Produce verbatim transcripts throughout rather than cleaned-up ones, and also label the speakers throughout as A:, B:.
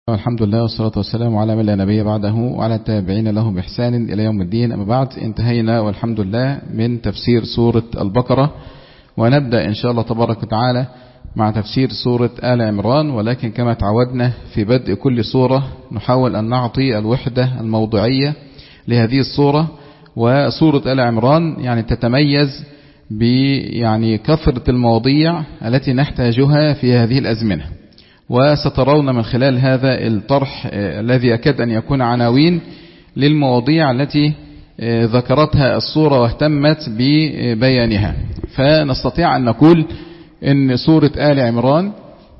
A: الحمد لله والصلاة والسلام على من لا نبي بعده وعلى التابعين لهم بإحسان إلى يوم الدين. أما بعد، انتهينا والحمد لله من تفسير سورة البقرة، ونبدأ إن شاء الله تبارك وتعالى مع تفسير سورة آل عمران. ولكن كما تعودنا في بدء كل سورة نحاول أن نعطي الوحدة الموضوعية لهذه السورة. وسورة آل عمران يعني تتميز ب يعني كثرة المواضيع التي نحتاجها في هذه الأزمنة، وسترون من خلال هذا الطرح الذي يكاد أن يكون عناوين للمواضيع التي ذكرتها السورة واهتمت ببيانها. فنستطيع أن نقول إن سورة آل عمران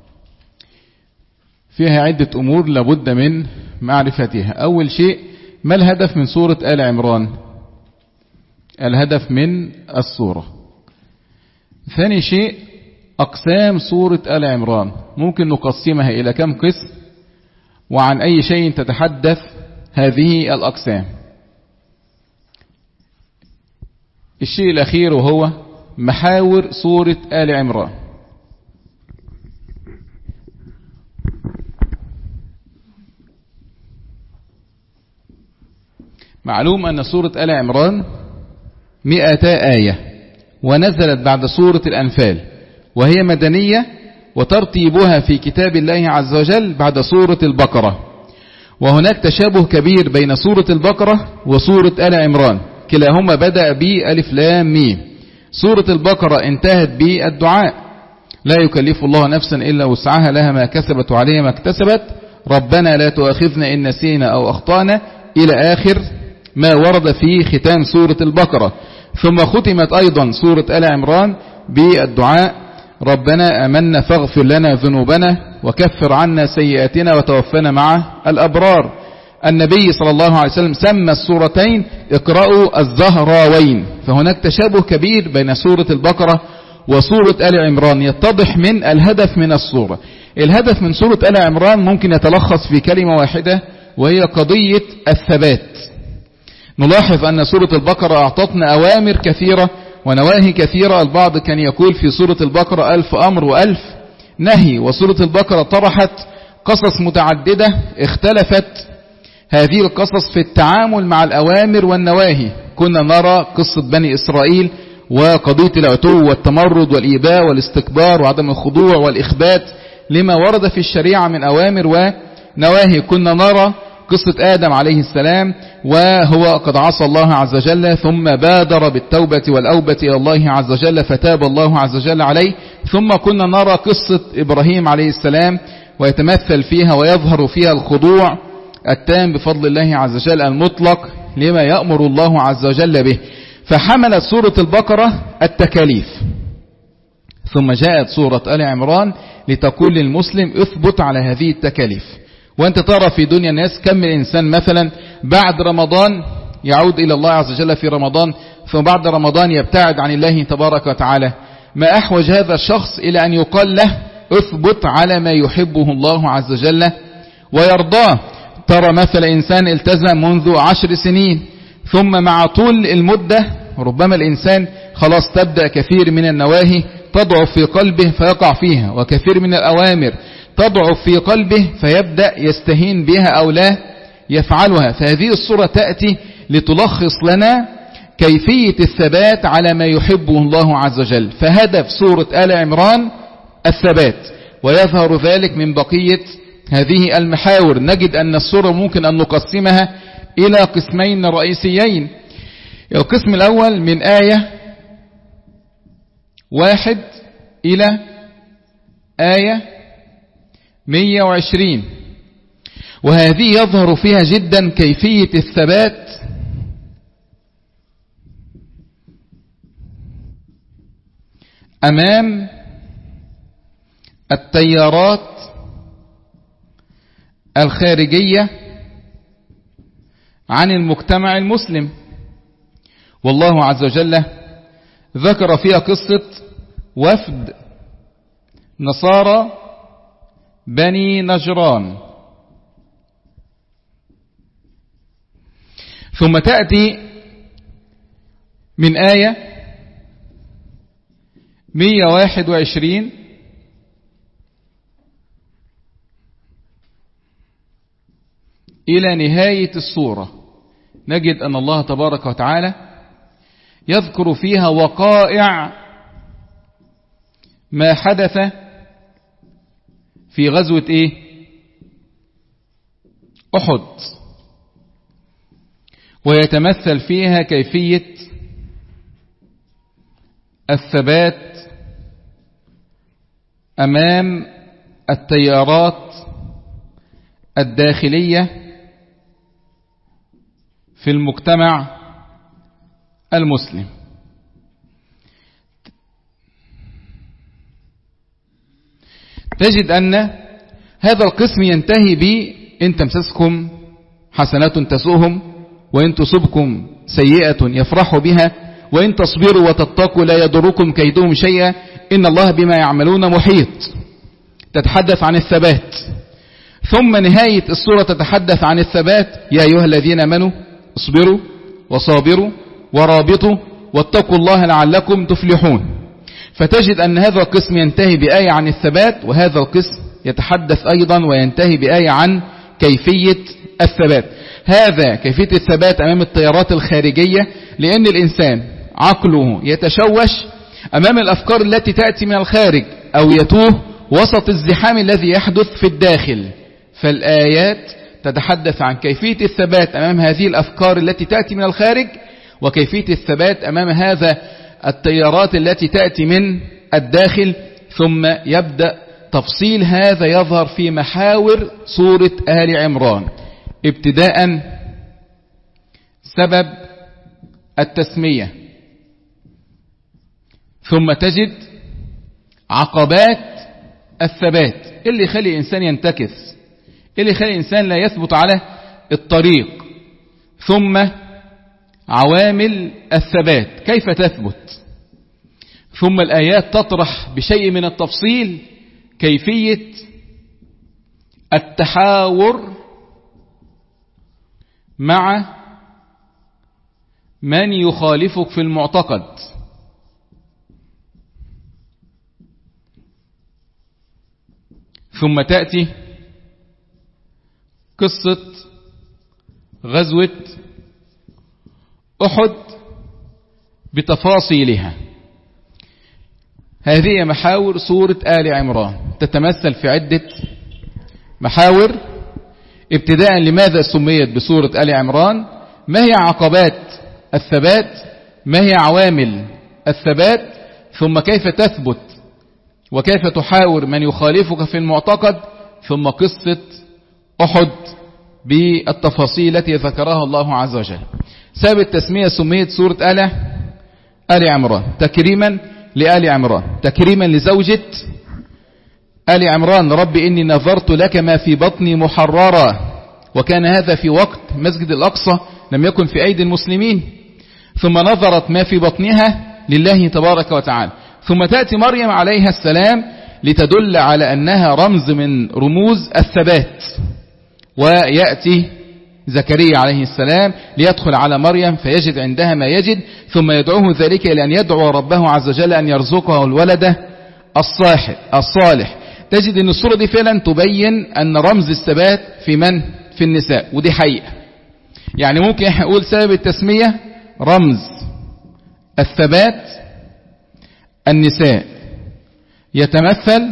A: فيها عدة أمور لابد من معرفتها. أول شيء، ما الهدف من سورة آل عمران؟ الهدف من السورة. ثاني شيء، أقسام سورة آل عمران، ممكن نقسمها إلى كم قسم، وعن أي شيء تتحدث هذه الأقسام. الشيء الأخير وهو محاور سورة آل عمران. معلوم أن سورة آل عمران مئتا آية، ونزلت بعد سورة الأنفال، وهي مدنية، وترتيبها في كتاب الله عز وجل بعد سورة البقرة. وهناك تشابه كبير بين سورة البقرة وسورة آل عمران، كلاهما بدأ بألف لام ميم. سورة البقرة انتهت بالدعاء: لا يكلف الله نفسا إلا وسعها، لها ما كسبت وعليها ما اكتسبت، ربنا لا تؤاخذنا إن نسينا أو أخطأنا، إلى آخر ما ورد في ختام سورة البقرة. ثم ختمت أيضا سورة آل عمران بالدعاء: ربنا آمنا فاغفر لنا ذنوبنا وكفر عنا سيئاتنا وتوفنا مع الأبرار. النبي صلى الله عليه وسلم سمى السورتين اقرأوا الزهراوين. فهناك تشابه كبير بين سورة البقرة وسورة آل عمران يتضح من الهدف من السورة. الهدف من سورة آل عمران ممكن يتلخص في كلمة واحدة، وهي قضية الثبات. نلاحظ أن سورة البقرة أعطتنا أوامر كثيرة ونواهي كثيرة. البعض كان يقول في سورة البقرة ألف أمر وألف نهي، وسورة البقرة طرحت قصص متعددة اختلفت هذه القصص في التعامل مع الأوامر والنواهي. كنا نرى قصة بني إسرائيل وقضية العتو والتمرد والإيباء والاستكبار وعدم الخضوع والإخبات لما ورد في الشريعة من أوامر ونواهي. كنا نرى قصة آدم عليه السلام، وهو قد عصى الله عز وجل ثم بادر بالتوبة والأوبة إلى الله عز وجل فتاب الله عز وجل عليه. ثم كنا نرى قصة إبراهيم عليه السلام، ويتمثل فيها ويظهر فيها الخضوع التام بفضل الله عز وجل المطلق لما يأمر الله عز وجل به. فحملت سورة البقرة التكاليف، ثم جاءت سورة آل عمران لتقول للمسلم اثبت على هذه التكاليف. وأنت ترى في دنيا الناس كم من إنسان مثلا بعد رمضان يعود إلى الله عز وجل في رمضان، ثم بعد رمضان يبتعد عن الله تبارك وتعالى. ما أحوج هذا الشخص إلى أن يقال له اثبت على ما يحبه الله عز وجل ويرضاه. ترى مثلا إنسان التزم منذ عشر سنين، ثم مع طول المدة ربما الإنسان خلاص تبدأ كثير من النواهي تضعف في قلبه فيقع فيها، وكثير من الأوامر تضعف في قلبه فيبدأ يستهين بها أو لا يفعلها. فهذه السورة تأتي لتلخص لنا كيفية الثبات على ما يحبه الله عز وجل. فهدف سورة آل عمران الثبات، ويظهر ذلك من بقية هذه المحاور. نجد أن السورة ممكن أن نقسمها إلى قسمين رئيسيين. القسم الأول من آية واحد إلى آية مئة وعشرين، وهذه يظهر فيها جدا كيفية الثبات أمام التيارات الخارجية عن المجتمع المسلم. والله عز وجل ذكر فيها قصة وفد نصارى بني نجران. ثم تأتي من آية مئة وواحد وعشرين إلى نهاية السورة نجد أن الله تبارك وتعالى يذكر فيها وقائع ما حدث في غزوة إيه؟ أحد، ويتمثل فيها كيفية الثبات أمام التيارات الداخلية في المجتمع المسلم. تجد أن هذا القسم ينتهي ب إن تمسسكم حسنات تسؤهم وإن تصبكم سيئة يفرحوا بها وإن تصبروا وتتقوا لا يضركم كيدهم شيئا إن الله بما يعملون محيط. تتحدث عن الثبات. ثم نهاية السورة تتحدث عن الثبات: يا أيها الذين آمنوا اصبروا وصابروا ورابطوا واتقوا الله لعلكم تفلحون. فتجد أن هذا القسم ينتهي بآية عن الثبات، وهذا القسم يتحدث أيضا وينتهي بآية عن كيفية الثبات. هذا كيفية الثبات أمام التيارات الخارجية، لأن الإنسان عقله يتشوش أمام الأفكار التي تأتي من الخارج أو يتوه وسط الزحام الذي يحدث في الداخل. فالآيات تتحدث عن كيفية الثبات أمام هذه الأفكار التي تأتي من الخارج، وكيفية الثبات أمام هذا التيارات التي تأتي من الداخل. ثم يبدأ تفصيل هذا يظهر في محاور سورة آل عمران، ابتداء سبب التسمية، ثم تجد عقبات الثبات اللي يخلي الإنسان ينتكس، اللي يخلي الإنسان لا يثبت على الطريق، ثم عوامل الثبات كيف تثبت، ثم الآيات تطرح بشيء من التفصيل كيفية التحاور مع من يخالفك في المعتقد. ثم تأتي قصة غزوة أحد بتفاصيلها. هذه محاور سورة آل عمران، تتمثل في عدة محاور. ابتداء لماذا سميت بسورة آل عمران؟ ما هي عقبات الثبات؟ ما هي عوامل الثبات؟ ثم كيف تثبت وكيف تحاور من يخالفك في المعتقد؟ ثم قصة أحد بالتفاصيل التي ذكرها الله عز وجل. سبب التسمية سميت سورة آل آل عمران تكريما لآل عمران، تكريما لزوجة آل عمران: رب إني نظرت لك ما في بطني محررا. وكان هذا في وقت مسجد الأقصى لم يكن في أيدي المسلمين، ثم نظرت ما في بطنها لله تبارك وتعالى. ثم تأتي مريم عليها السلام لتدل على أنها رمز من رموز الثبات، ويأتي زكريا عليه السلام ليدخل على مريم فيجد عندها ما يجد، ثم يدعوه ذلك إلى أن يدعو ربه عز وجل أن يرزقه الولد الصالح. تجد أن الصورة دي فعلا تبين أن رمز الثبات في من؟ في النساء، ودي حقيقة. يعني ممكن نقول سبب التسمية رمز الثبات النساء، يتمثل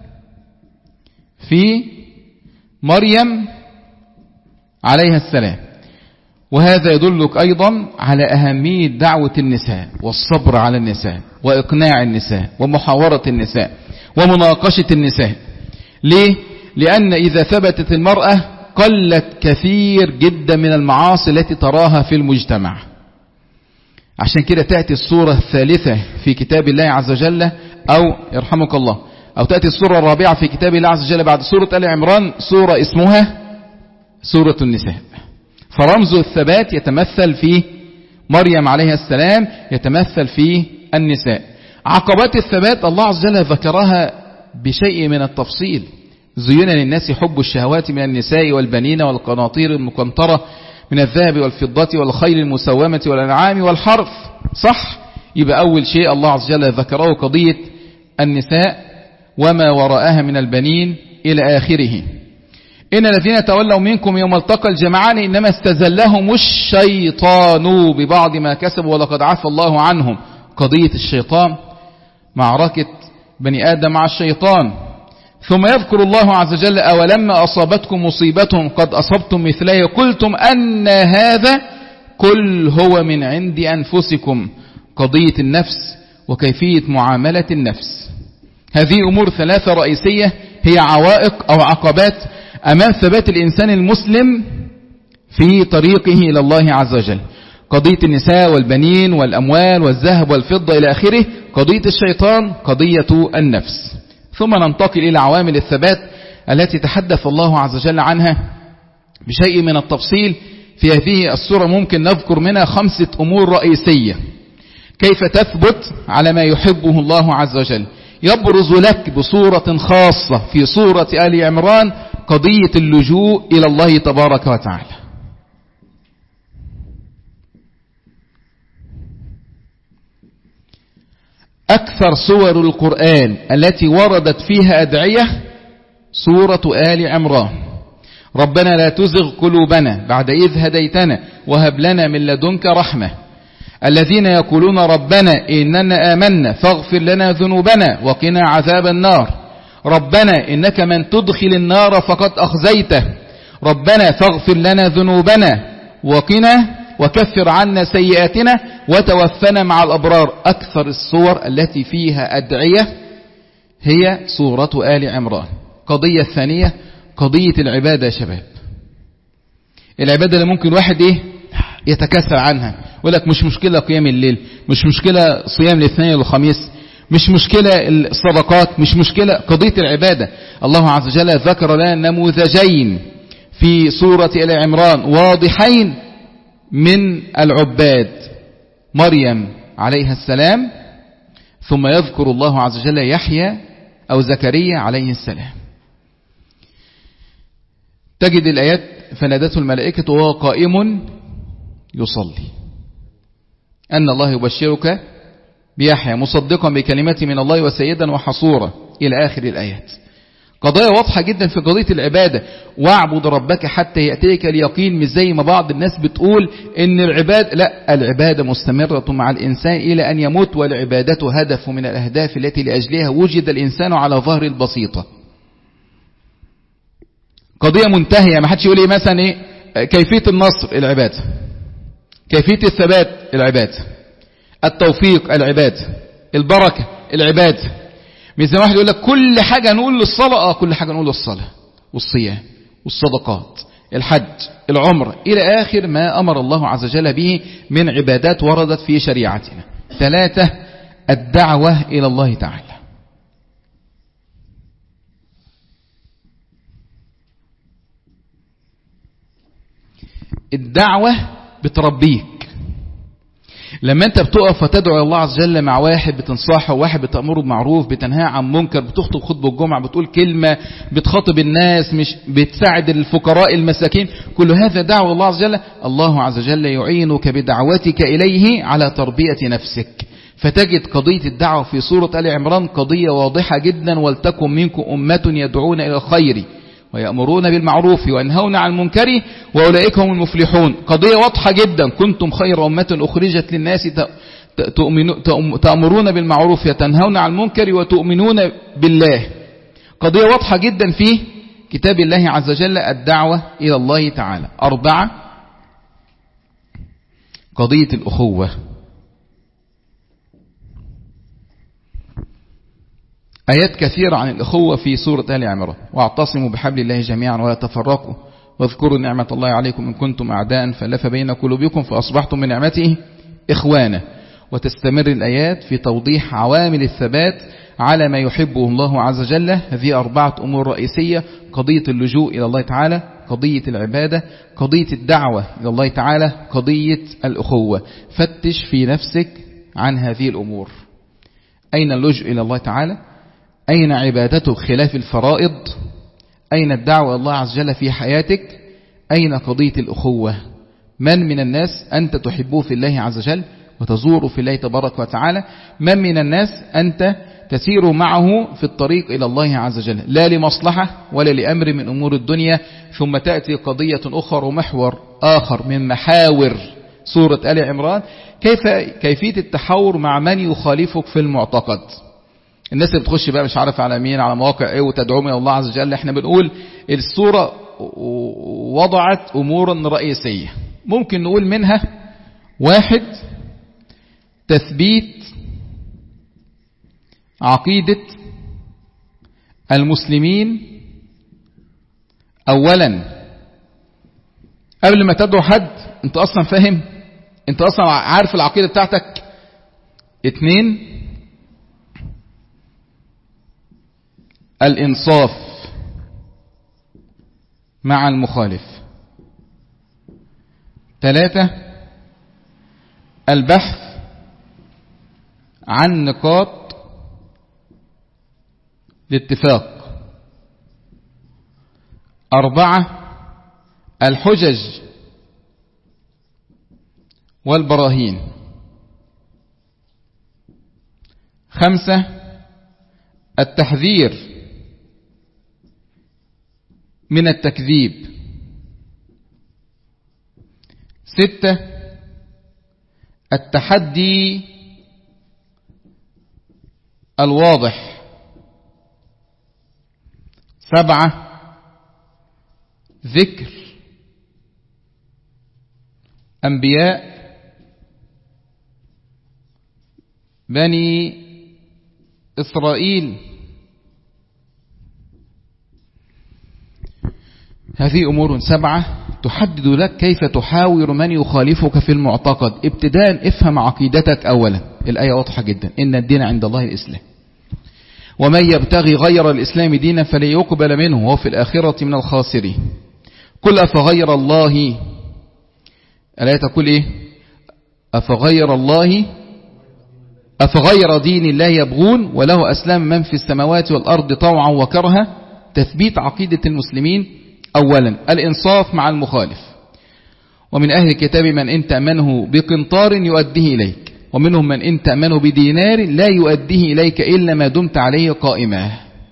A: في مريم عليها السلام. وهذا يدلك أيضا على أهمية دعوة النساء والصبر على النساء وإقناع النساء ومحاورة النساء ومناقشة النساء. ليه؟ لأن إذا ثبتت المرأة قلت كثير جدا من المعاصي التي تراها في المجتمع. عشان كده تأتي السورة الثالثة في كتاب الله عز وجل، أو يرحمك الله، أو تأتي السورة الرابعة في كتاب الله عز وجل بعد سورة آل عمران سورة اسمها سورة النساء. فرمز الثبات يتمثل في مريم عليها السلام، يتمثل في النساء. عقبات الثبات الله عز وجل ذكرها بشيء من التفصيل: زين للناس حب الشهوات من النساء والبنين والقناطير المقنطرة من الذهب والفضة والخيل المسومة والأنعام والحرث. صح؟ يبقى أول شيء الله عز وجل ذكره قضية النساء وما وراءها من البنين إلى آخره. إن الذين تولوا منكم يوم التقى الجمعان إنما استزلهم الشيطان ببعض ما كسبوا ولقد عفى الله عنهم. قضية الشيطان، معركة بني آدم مع الشيطان. ثم يذكر الله عز وجل أولما أصابتكم مصيبة قد أصبتم مثلها قلتم أن هذا قل هو من عند أنفسكم. قضية النفس وكيفية معاملة النفس. هذه أمور ثلاثة رئيسية هي عوائق أو عقبات أمام ثبات الإنسان المسلم في طريقه إلى الله عز وجل. قضية النساء والبنين والأموال والذهب والفضة إلى آخره. قضية الشيطان، قضية النفس. ثم ننتقل إلى عوامل الثبات التي تحدث الله عز وجل عنها بشيء من التفصيل في هذه السورة. ممكن نذكر منها خمسة أمور رئيسية كيف تثبت على ما يحبه الله عز وجل. يبرز لك بصورة خاصة في سورة آل عمران قضية اللجوء إلى الله تبارك وتعالى. أكثر سور القرآن التي وردت فيها أدعية سورة آل عمران. ربنا لا تزغ قلوبنا بعد إذ هديتنا وهب لنا من لدنك رحمة. الذين يقولون ربنا إننا آمنا فاغفر لنا ذنوبنا وقنا عذاب النار. ربنا إنك من تدخل النار فقد أخزيته. ربنا فاغفر لنا ذنوبنا وقنا وكفر عنا سيئاتنا وتوفنا مع الأبرار. أكثر الصور التي فيها أدعية هي سورة آل عمران. قضية الثانية قضية العبادة يا شباب. العبادة اللي ممكن واحد إيه يتكسل عنها، يقول لك مش مشكلة قيام الليل، مش مشكلة صيام الاثنين والخميس، مش مشكلة الصدقات، مش مشكلة. قضية العبادة الله عز وجل ذكر لنا نموذجين في سورة آل عمران واضحين من العباد، مريم عليها السلام، ثم يذكر الله عز وجل يحيى أو زكريا عليه السلام. تجد الآيات فنادته الملائكة وهو قائم يصلي أن الله يبشرك بيحيى مصدقا بكلمات من الله وسيدا وحصورا إلى آخر الآيات. قضايا واضحة جدا في قضية العبادة. واعبد ربك حتى يأتيك اليقين. مش زي ما بعض الناس بتقول إن العبادة، لا، العبادة مستمرة مع الإنسان إلى أن يموت، والعبادة هدف من الأهداف التي لأجلها وجد الإنسان على ظهر البسيطة. قضية منتهية. ما حدش يقول إيه مثلا إيه كيفية النصر العبادة، كيفية الثبات العبادة، التوفيق العبادة، البركة العبادة. مش زي واحد يقول لك كل حاجة نقول للصلاة، اه كل حاجة نقول للصلاة والصيام والصدقات الحج العمر إلى آخر ما أمر الله عز وجل به من عبادات وردت في شريعتنا. ثلاثة الدعوة إلى الله تعالى. الدعوة بتربيك. لما انت بتقف وتدعو الله عز وجل مع واحد بتنصحه، واحد بتأمره بمعروف، بتنهاه عن منكر، بتخطب خطبة الجمعة، بتقول كلمة، بتخاطب الناس، مش بتساعد الفقراء المساكين، كل هذا دعوة الله عز وجل. الله عز وجل يعينك بدعوتك إليه على تربية نفسك. فتجد قضية الدعوة في سورة آل عمران قضية واضحة جدا. ولتكن منكم أمة يدعون إلى الخير ويأمرون بالمعروف وينهون عن المنكر وأولئك هم المفلحون. قضية واضحة جدا. كنتم خير أمة أخرجت للناس تأمرون بالمعروف وتنهون عن المنكر وتؤمنون بالله. قضية واضحة جدا في كتاب الله عز وجل الدعوة إلى الله تعالى. أربعة قضية الأخوة. آيات كثيرة عن الأخوة في سورة آل عمران. واعتصموا بحبل الله جميعا ولا تفرقوا واذكروا نعمة الله عليكم إن كنتم أعداء فألف بين قلوبكم فأصبحتم من نعمته إخوانا. وتستمر الآيات في توضيح عوامل الثبات على ما يحبه الله عز وجل. هذه أربعة أمور رئيسية: قضية اللجوء إلى الله تعالى، قضية العبادة، قضية الدعوة إلى الله تعالى، قضية الأخوة. فتش في نفسك عن هذه الأمور. أين اللجوء إلى الله تعالى؟ أين عبادته خلاف الفرائض؟ أين الدعوة إلى الله عز وجل في حياتك؟ أين قضية الأخوة؟ من من الناس أنت تحبه في الله عز وجل وتزوره في الله تبارك وتعالى؟ من من الناس أنت تسير معه في الطريق إلى الله عز وجل، لا لمصلحة ولا لأمر من أمور الدنيا. ثم تأتي قضية أخرى ومحور آخر من محاور سورة آل عمران، كيف كيفية التحاور مع من يخالفك في المعتقد. الناس اللي بتخش بقى مش عارف على مين، على مواقع ايه، وتدعوهم الى الله عز وجل. احنا بنقول السورة وضعت امورا رئيسية ممكن نقول منها: واحد، تثبيت عقيدة المسلمين اولا قبل ما تدعو حد انت اصلا فاهم، انت اصلا عارف العقيدة بتاعتك. اتنين، الانصاف مع المخالف. ثلاثة، البحث عن نقاط الاتفاق. أربعة، الحجج والبراهين. خمسة، التحذير من التكذيب. ستة، التحدي الواضح. سبعة، ذكر أنبياء بني إسرائيل. هذه أمور سبعة تحدد لك كيف تحاور من يخالفك في المعتقد. ابتداء افهم عقيدتك أولا. الآية واضحة جدا: إن الدين عند الله الإسلام، ومن يبتغي غير الإسلام دينا فلن يقبل منه وهو في الآخرة من الخاسرين. قل أفغير الله، الآية تقول إيه؟ أفغير الله أفغير دين الله يبغون وله أسلام من في السماوات والأرض طوعا وكرها. تثبيت عقيدة المسلمين أولا. الإنصاف مع المخالف. ومن أهل الكتاب من إن تأمنه بقنطار يؤديه إليك، ومنهم من إن تأمنه بدينار لا يؤديه إليك إلا ما دمت عليه قائما.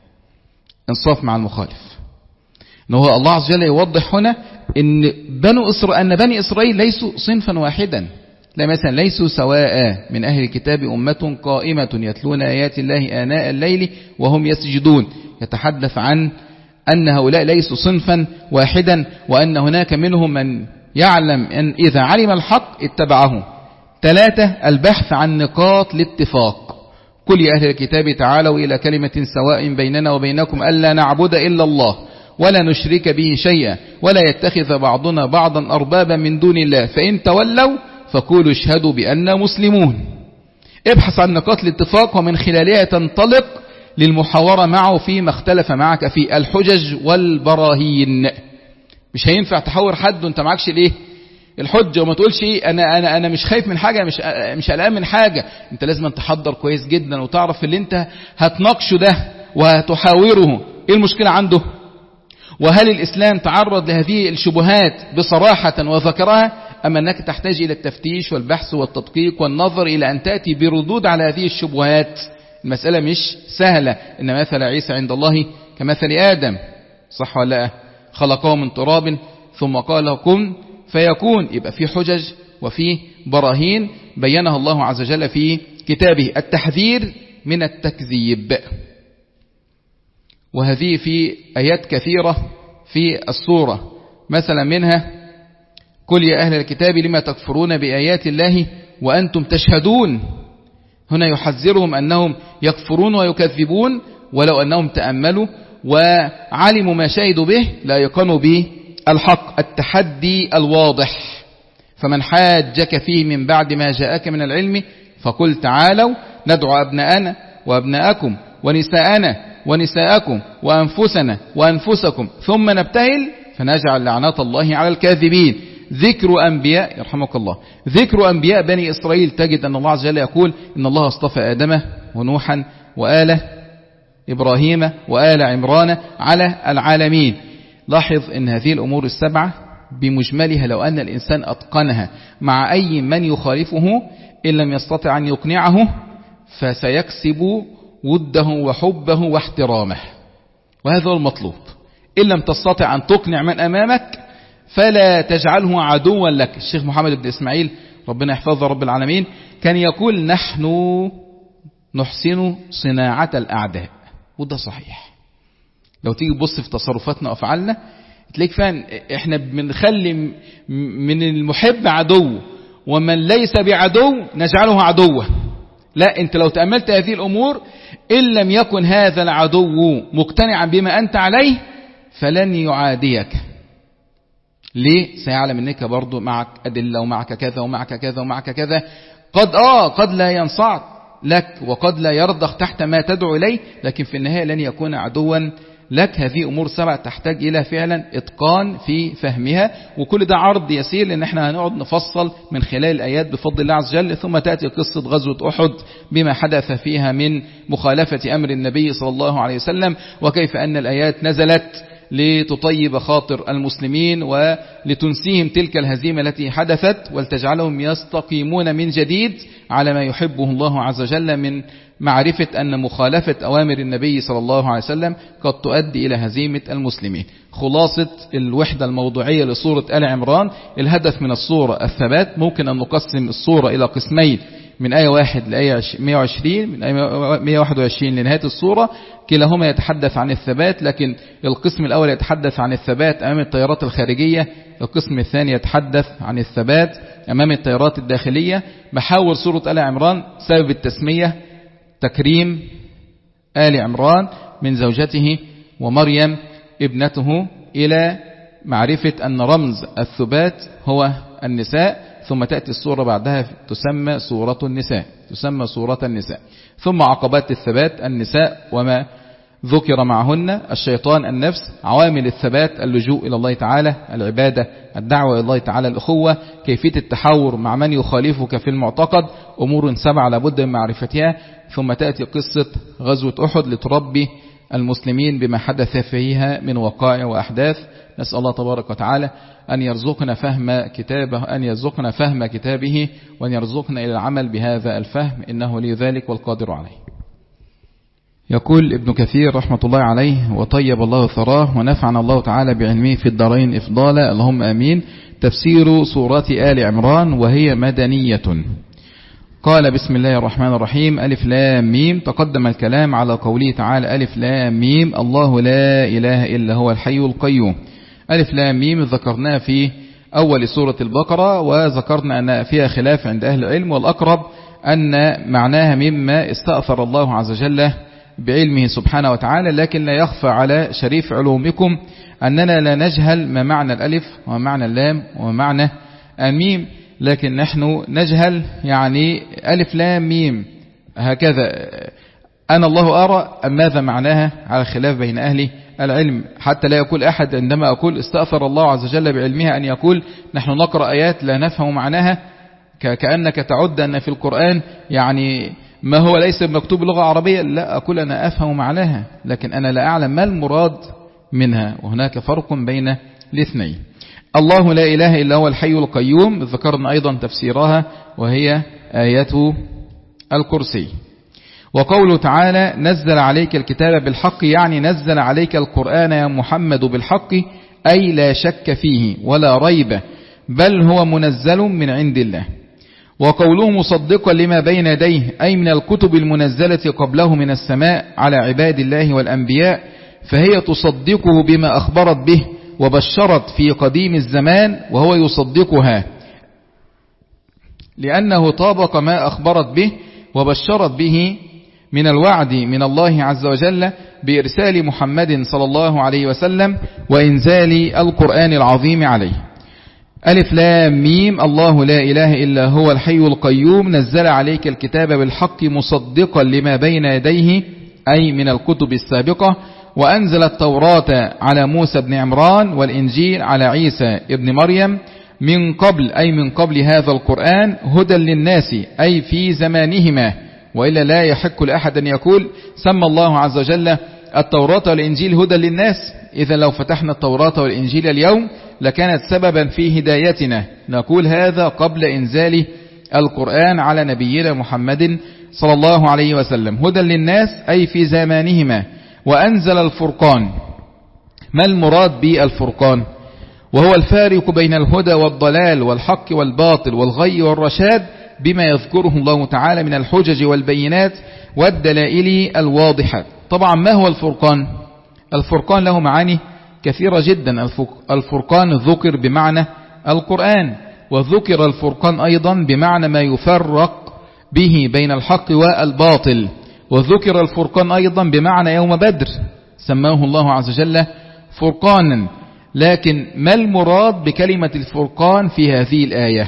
A: إنصاف مع المخالف. إن هو الله عز وجل يوضح هنا إن بنو إسرائيل أن بني إسرائيل ليسوا صنفا واحدا، لا، مثلا ليسوا سواء. من أهل الكتاب أمة قائمة يتلون آيات الله آناء الليل وهم يسجدون. يتحدث عن أن هؤلاء ليسوا صنفا واحدا، وأن هناك منهم من يعلم أن إذا علم الحق اتبعه. ثلاثة، البحث عن نقاط الاتفاق. قل يا أهل الكتاب تعالوا إلى كلمة سواء بيننا وبينكم ألا نعبد إلا الله ولا نشرك به شيئا ولا يتخذ بعضنا بعضا أربابا من دون الله فإن تولوا فقولوا اشهدوا بأننا مسلمون. ابحث عن نقاط الاتفاق ومن خلالها تنطلق للمحاورة معه فيما اختلف معك في الحجج والبراهين. مش هينفع تحاور حد وانت معكش الايه الحجة، وما تقولش ايه انا انا انا مش خايف من حاجة، مش مش قلقان من حاجة. انت لازم تحضر كويس جدا وتعرف اللي انت هتناقشه ده وهتحاوره ايه المشكلة عنده، وهل الإسلام تعرض لهذه الشبهات بصراحة وذكرها، أما أنك تحتاج إلى التفتيش والبحث والتدقيق والنظر إلى أن تأتي بردود على هذه الشبهات. المسألة مش سهلة. إن مثل عيسى عند الله كمثل آدم، صح ولا لا؟ خلقه من تراب ثم قال كن فيكون. يبقى في حجج وفي براهين بينها الله عز وجل في كتابه. التحذير من التكذيب، وهذه في آيات كثيرة في السورة، مثلا منها قل يا أهل الكتاب لما تكفرون بآيات الله وأنتم تشهدون. هنا يحذرهم أنهم يكفرون ويكذبون ولو أنهم تأملوا وعلموا ما شهدوا به لا يقنوا به الحق. التحدي الواضح. فمن حاجك فيه من بعد ما جاءك من العلم فقل تعالوا ندعو أبناءنا وأبناءكم ونساءنا ونساءكم وأنفسنا وأنفسكم ثم نبتهل فنجعل لعنات الله على الكاذبين. ذكر أنبياء، يرحمك الله، ذكر أنبياء بني إسرائيل. تجد أن الله عز وجل يقول إن الله اصطفى آدم ونوحا وآل إبراهيم وآل عمران على العالمين. لاحظ أن هذه الأمور السبعة بمجملها لو أن الإنسان أتقنها مع أي من يخالفه إن لم يستطع أن يقنعه فسيكسب وده وحبه واحترامه، وهذا هو المطلوب. إن لم تستطع أن تقنع من أمامك فلا تجعله عدوا لك. الشيخ محمد بن إسماعيل ربنا يحفظه رب العالمين كان يقول نحن نحسن صناعة الأعداء، وده صحيح. لو تيجي تبص في تصرفاتنا وأفعالنا تلاقيك فان احنا بنخلي من المحب عدو، ومن ليس بعدو نجعله عدوا. لا، انت لو تأملت هذه الأمور إن لم يكن هذا العدو مقتنعا بما أنت عليه فلن يعاديك. ليه؟ سيعلم انك برضو معك أدلة ومعك كذا ومعك كذا ومعك كذا، قد آه قد لا ينصعد لك وقد لا يرضخ تحت ما تدعو إليه، لكن في النهاية لن يكون عدوا لك. هذه أمور سبع تحتاج إلى فعلا إتقان في فهمها، وكل ده عرض يسير لأن احنا هنقعد نفصل من خلال الآيات بفضل الله عز وجل. ثم تأتي قصة غزوة أحد بما حدث فيها من مخالفة أمر النبي صلى الله عليه وسلم، وكيف أن الآيات نزلت لتطيب خاطر المسلمين ولتنسيهم تلك الهزيمة التي حدثت، ولتجعلهم يستقيمون من جديد على ما يحبه الله عز وجل من معرفة أن مخالفة أوامر النبي صلى الله عليه وسلم قد تؤدي إلى هزيمة المسلمين. خلاصة الوحدة الموضوعية لسورة آل عمران، الهدف من السورة الثبات. ممكن أن نقسم السورة إلى قسمين، من آية واحد لآية مئة وعشرين، من آية مئة وواحد وعشرين لنهاية السورة، كلاهما يتحدث عن الثبات، لكن القسم الأول يتحدث عن الثبات أمام التيارات الخارجية، القسم الثاني يتحدث عن الثبات أمام التيارات الداخلية. محاور سورة آل عمران سبب التسمية تكريم آل عمران من زوجته ومريم ابنته، إلى معرفة أن رمز الثبات هو النساء. ثم تأتي السورة بعدها تسمى سورة النساء، تسمى سورة النساء. ثم عقبات الثبات النساء وما ذكر معهن، الشيطان، النفس، عوامل الثبات، اللجوء إلى الله تعالى، العبادة، الدعوة إلى الله تعالى، الأخوة، كيفية التحاور مع من يخالفك في المعتقد، أمور سبعة لابد من معرفتها. ثم تأتي قصة غزوة أحد لتربي المسلمين بما حدث فيها من وقائع وأحداث. نسأل الله تبارك وتعالى أن يرزقنا فهم كتابه، أن يرزقنا فهم كتابه، وأن يرزقنا إلى العمل بهذا الفهم، إنه لي ذلك والقادر عليه. يقول ابن كثير رحمة الله عليه وطيب الله ثراه ونفعنا الله تعالى بعلمه في الدارين إفضالا، اللهم آمين. تفسير سورة آل عمران وهي مدنية. قال بسم الله الرحمن الرحيم. ألف لام ميم. تقدم الكلام على قوله تعالى ألف لام ميم الله لا إله إلا هو الحي القيوم. ألف لام ميم ذكرناها في أول سورة البقرة، وذكرنا أن فيها خلاف عند أهل العلم، والأقرب أن معناها مما استأثر الله عز وجل بعلمه سبحانه وتعالى، لكن لا يخفى على شريف علومكم أننا لا نجهل ما معنى الألف وما معنى اللام وما معنى الميم، لكن نحن نجهل يعني ألف لام ميم هكذا أنا الله أرى أم ماذا معناها، على خلاف بين أهل العلم، حتى لا يقول أحد عندما أقول استأثر الله عز وجل بعلمها أن يقول نحن نقرأ آيات لا نفهم معناها، كأنك تعد أن في القرآن يعني ما هو ليس مكتوب بلغة عربية. لا، أقول أنا أفهم معناها لكن أنا لا أعلم ما المراد منها، وهناك فرق بين الاثنين. الله لا إله إلا هو الحي القيوم ذكرنا أيضا تفسيرها وهي آية الكرسي. وقوله تعالى نزل عليك الكتاب بالحق، يعني نزل عليك القرآن يا محمد بالحق، أي لا شك فيه ولا ريب، بل هو منزل من عند الله. وقوله مصدقا لما بين يديه، أي من الكتب المنزلة قبله من السماء على عباد الله والأنبياء، فهي تصدقه بما أخبرت به وبشرت في قديم الزمان، وهو يصدقها لأنه طابق ما أخبرت به وبشرت به من الوعد من الله عز وجل بإرسال محمد صلى الله عليه وسلم وإنزال القرآن العظيم عليه. ألف لام ميم الله لا إله إلا هو الحي القيوم نزل عليك الكتاب بالحق مصدقا لما بين يديه، أي من الكتب السابقة، وأنزل التوراة على موسى بن عمران والإنجيل على عيسى ابن مريم من قبل، أي من قبل هذا القرآن، هدى للناس أي في زمانهما، وإلا لا يحق لأحد أن يقول سمى الله عز وجل التوراة والإنجيل هدى للناس. إذا لو فتحنا التوراة والإنجيل اليوم لكانت سببا في هدايتنا، نقول هذا قبل إنزال القرآن على نبينا محمد صلى الله عليه وسلم، هدى للناس أي في زمانهما. وأنزل الفرقان. ما المراد بالفرقان؟ وهو الفارق بين الهدى والضلال والحق والباطل والغي والرشاد بما يذكره الله تعالى من الحجج والبينات والدلائل الواضحة. طبعا ما هو الفرقان؟ الفرقان له معاني كثيرة جدا. الفرقان ذكر بمعنى القرآن، وذكر الفرقان أيضا بمعنى ما يفرق به بين الحق والباطل، وذكر الفرقان أيضا بمعنى يوم بدر سماه الله عز وجل فرقانا. لكن ما المراد بكلمة الفرقان في هذه الآية؟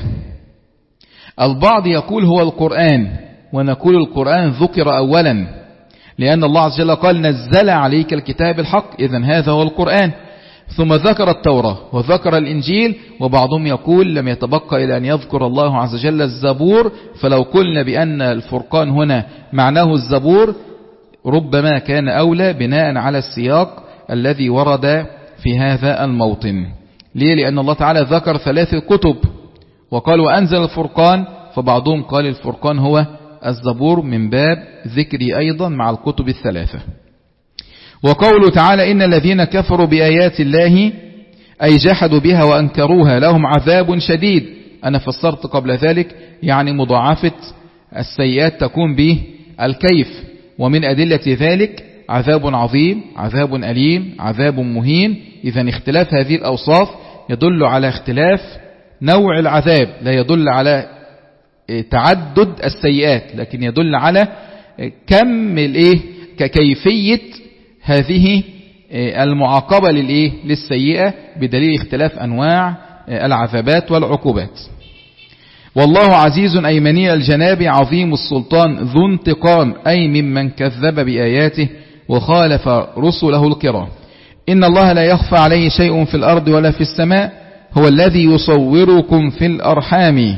A: البعض يقول هو القرآن، ونقول القرآن ذكر أولا لأن الله عز وجل قال نزل عليك الكتاب الحق، إذن هذا هو القرآن، ثم ذكر التوراة وذكر الإنجيل. وبعضهم يقول لم يتبقى إلى أن يذكر الله عز وجل الزبور، فلو قلنا بأن الفرقان هنا معناه الزبور ربما كان أولى بناء على السياق الذي ورد في هذا الموطن. ليه؟ لأن الله تعالى ذكر ثلاث كتب وقال وأنزل الفرقان، فبعضهم قال الفرقان هو الزبور من باب ذكري أيضا مع الكتب الثلاثة. وقوله تعالى إن الذين كفروا بآيات الله أي جحدوا بها وأنكروها لهم عذاب شديد. أنا فسرت قبل ذلك يعني مضاعفة السيئات تكون به الكيف، ومن أدلة ذلك عذاب عظيم، عذاب أليم، عذاب مهين. إذن اختلاف هذه الأوصاف يدل على اختلاف نوع العذاب، لا يدل على تعدد السيئات، لكن يدل على كم الايه ككيفية هذه المعاقبة للايه للسيئة بدليل اختلاف أنواع العذابات والعقوبات. والله عزيز أي منيع الجناب عظيم السلطان ذو انتقام أي ممن كذب بآياته وخالف رسله الكرام. إن الله لا يخفى عليه شيء في الأرض ولا في السماء هو الذي يصوركم في الأرحام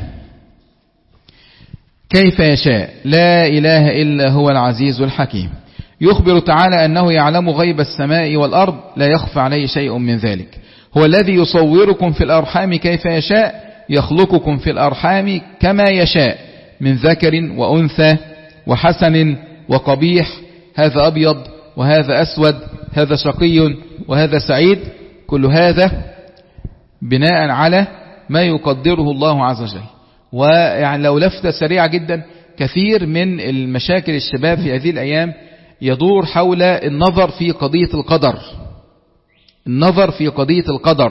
A: كيف يشاء لا إله إلا هو العزيز الحكيم. يخبر تعالى أنه يعلم غيب السماء والأرض لا يخفى عليه شيء من ذلك. هو الذي يصوركم في الأرحام كيف يشاء، يخلقكم في الأرحام كما يشاء من ذكر وأنثى وحسن وقبيح، هذا أبيض وهذا أسود، هذا شقي وهذا سعيد. كل هذا بناء على ما يقدره الله عز وجل. ويعني لو لفتة سريعة جدا، كثير من المشاكل الشباب في هذه الأيام يدور حول النظر في قضية القدر. النظر في قضية القدر،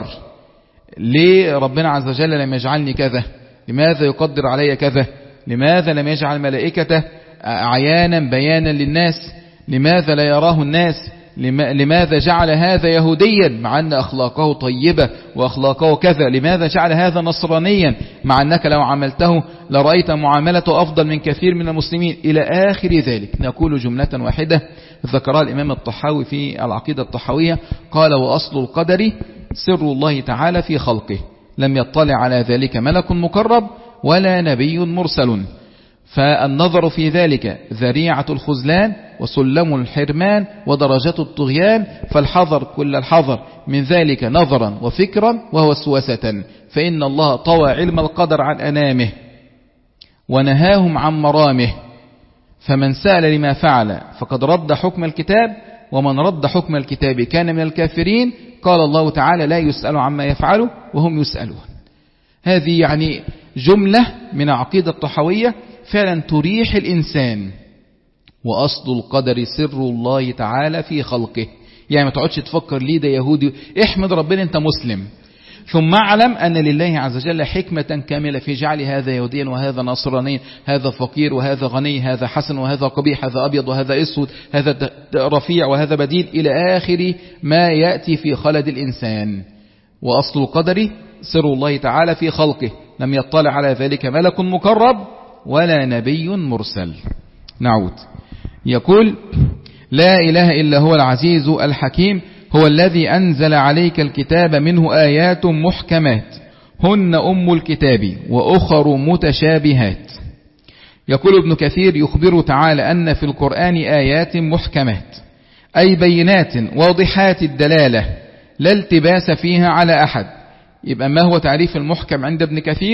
A: ليه ربنا عز وجل لم يجعلني كذا؟ لماذا يقدر علي كذا؟ لماذا لم يجعل ملائكته عيانا بيانا للناس؟ لماذا لا يراه الناس؟ لماذا جعل هذا يهوديا مع أن أخلاقه طيبة وأخلاقه كذا؟ لماذا جعل هذا نصرانيا مع أنك لو عملته لرأيت معاملته أفضل من كثير من المسلمين؟ إلى آخر ذلك. نقول جملة واحدة ذكرها الإمام الطحاوي في العقيدة الطحاوية، قال وأصل القدر سر الله تعالى في خلقه لم يطلع على ذلك ملك مقرب ولا نبي مرسل، فالنظر في ذلك ذريعة الخذلان وسلم الحرمان ودرجة الطغيان، فالحذر كل الحذر من ذلك نظرا وفكرا ووسوسة، فإن الله طوى علم القدر عن أنامه ونهاهم عن مرامه، فمن سأل لما فعل فقد رد حكم الكتاب، ومن رد حكم الكتاب كان من الكافرين. قال الله تعالى لا يسأل عما يفعل وهم يسألون. هذه يعني جملة من عقيدة الطحاوية فعلا تريح الإنسان. وأصل القدر سر الله تعالى في خلقه، يعني ما تقعدش تفكر ليه ده يهودي، احمد ربنا انت مسلم، ثم اعلم أن لله عز وجل حكمة كاملة في جعل هذا يهوديا وهذا نصرانيا، هذا فقير وهذا غني، هذا حسن وهذا قبيح، هذا أبيض وهذا أسود، هذا رفيع وهذا بديل، إلى آخر ما يأتي في خلد الإنسان. وأصل القدر سر الله تعالى في خلقه لم يطلع على ذلك ملك مقرب ولا نبي مرسل. نعود. يقول لا إله إلا هو العزيز الحكيم هو الذي أنزل عليك الكتاب منه آيات محكمات هن أم الكتاب وأخر متشابهات. يقول ابن كثير يخبر تعالى أن في القرآن آيات محكمات أي بينات واضحات الدلالة لا التباس فيها على أحد. يبقى ما هو تعريف المحكم عند ابن كثير؟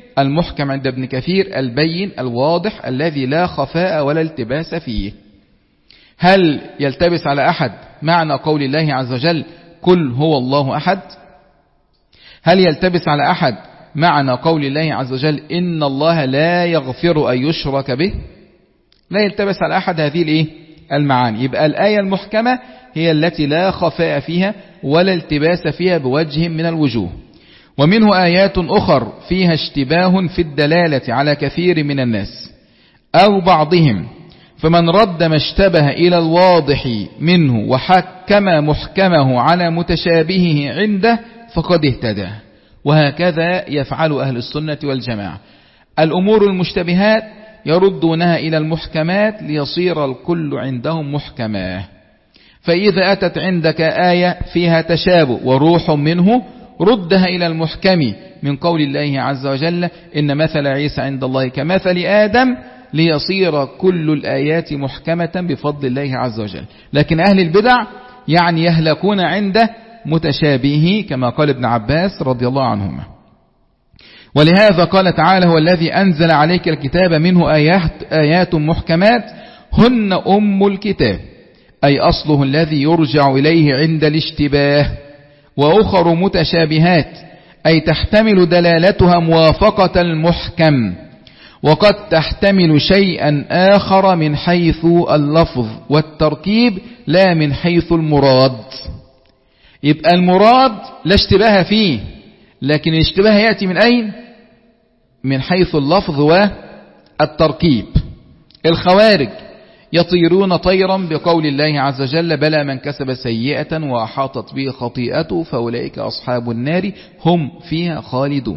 A: المحكم عند ابن كثير البين الواضح الذي لا خفاء ولا التباس فيه. هل يلتبس على أحد معنى قول الله عز وجل قل هو الله أحد؟ هل يلتبس على أحد معنى قول الله عز وجل إن الله لا يغفر أن يشرك به؟ لا يلتبس على أحد هذه الإيه؟ المعاني. يبقى الآية المحكمة هي التي لا خفاء فيها ولا التباس فيها بوجه من الوجوه. ومنه آيات أخر فيها اشتباه في الدلالة على كثير من الناس أو بعضهم، فمن رد ما اشتبه إلى الواضح منه وحكم محكمه على متشابهه عنده فقد اهتدى. وهكذا يفعل أهل السنة والجماعة. الأمور المشتبهات يردونها إلى المحكمات ليصير الكل عندهم محكماه. فإذا أتت عندك آية فيها تشابه وروح منه ردها إلى المحكم من قول الله عز وجل إن مثل عيسى عند الله كمثل آدم ليصير كل الآيات محكمة بفضل الله عز وجل. لكن أهل البدع يعني يهلكون عند متشابهه كما قال ابن عباس رضي الله عنهما. ولهذا قال تعالى هو الذي أنزل عليك الكتاب منه آيات, آيات محكمات هن أم الكتاب، أي أصله الذي يرجع إليه عند الاشتباه، وأخر متشابهات أي تحتمل دلالتها موافقة المحكم، وقد تحتمل شيئا آخر من حيث اللفظ والتركيب لا من حيث المراد. يبقى المراد لا اشتباه فيه، لكن الاشتباه يأتي من أين؟ من حيث اللفظ والتركيب. الخوارج يطيرون طيرا بقول الله عز وجل بلى من كسب سيئة وأحاطت به خطيئته فأولئك أصحاب النار هم فيها خالدون.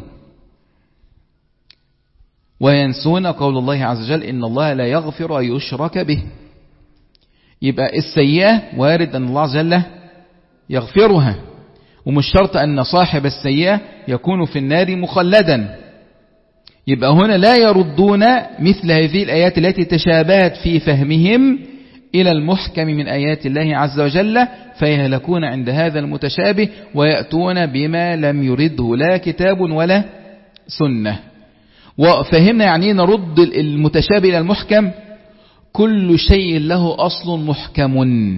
A: وينسون قول الله عز وجل إن الله لا يغفر أن يشرك به. يبقى السيئة وارد أن الله عز وجل يغفرها، ومش شرط أن صاحب السيئة يكون في النار مخلدا. يبقى هنا لا يردون مثل هذه الآيات التي تشابهت في فهمهم إلى المحكم من آيات الله عز وجل، فيهلكون عند هذا المتشابه ويأتون بما لم يرده لا كتاب ولا سنة. وفهمنا يعني نرد المتشابه إلى المحكم، كل شيء له أصل محكم،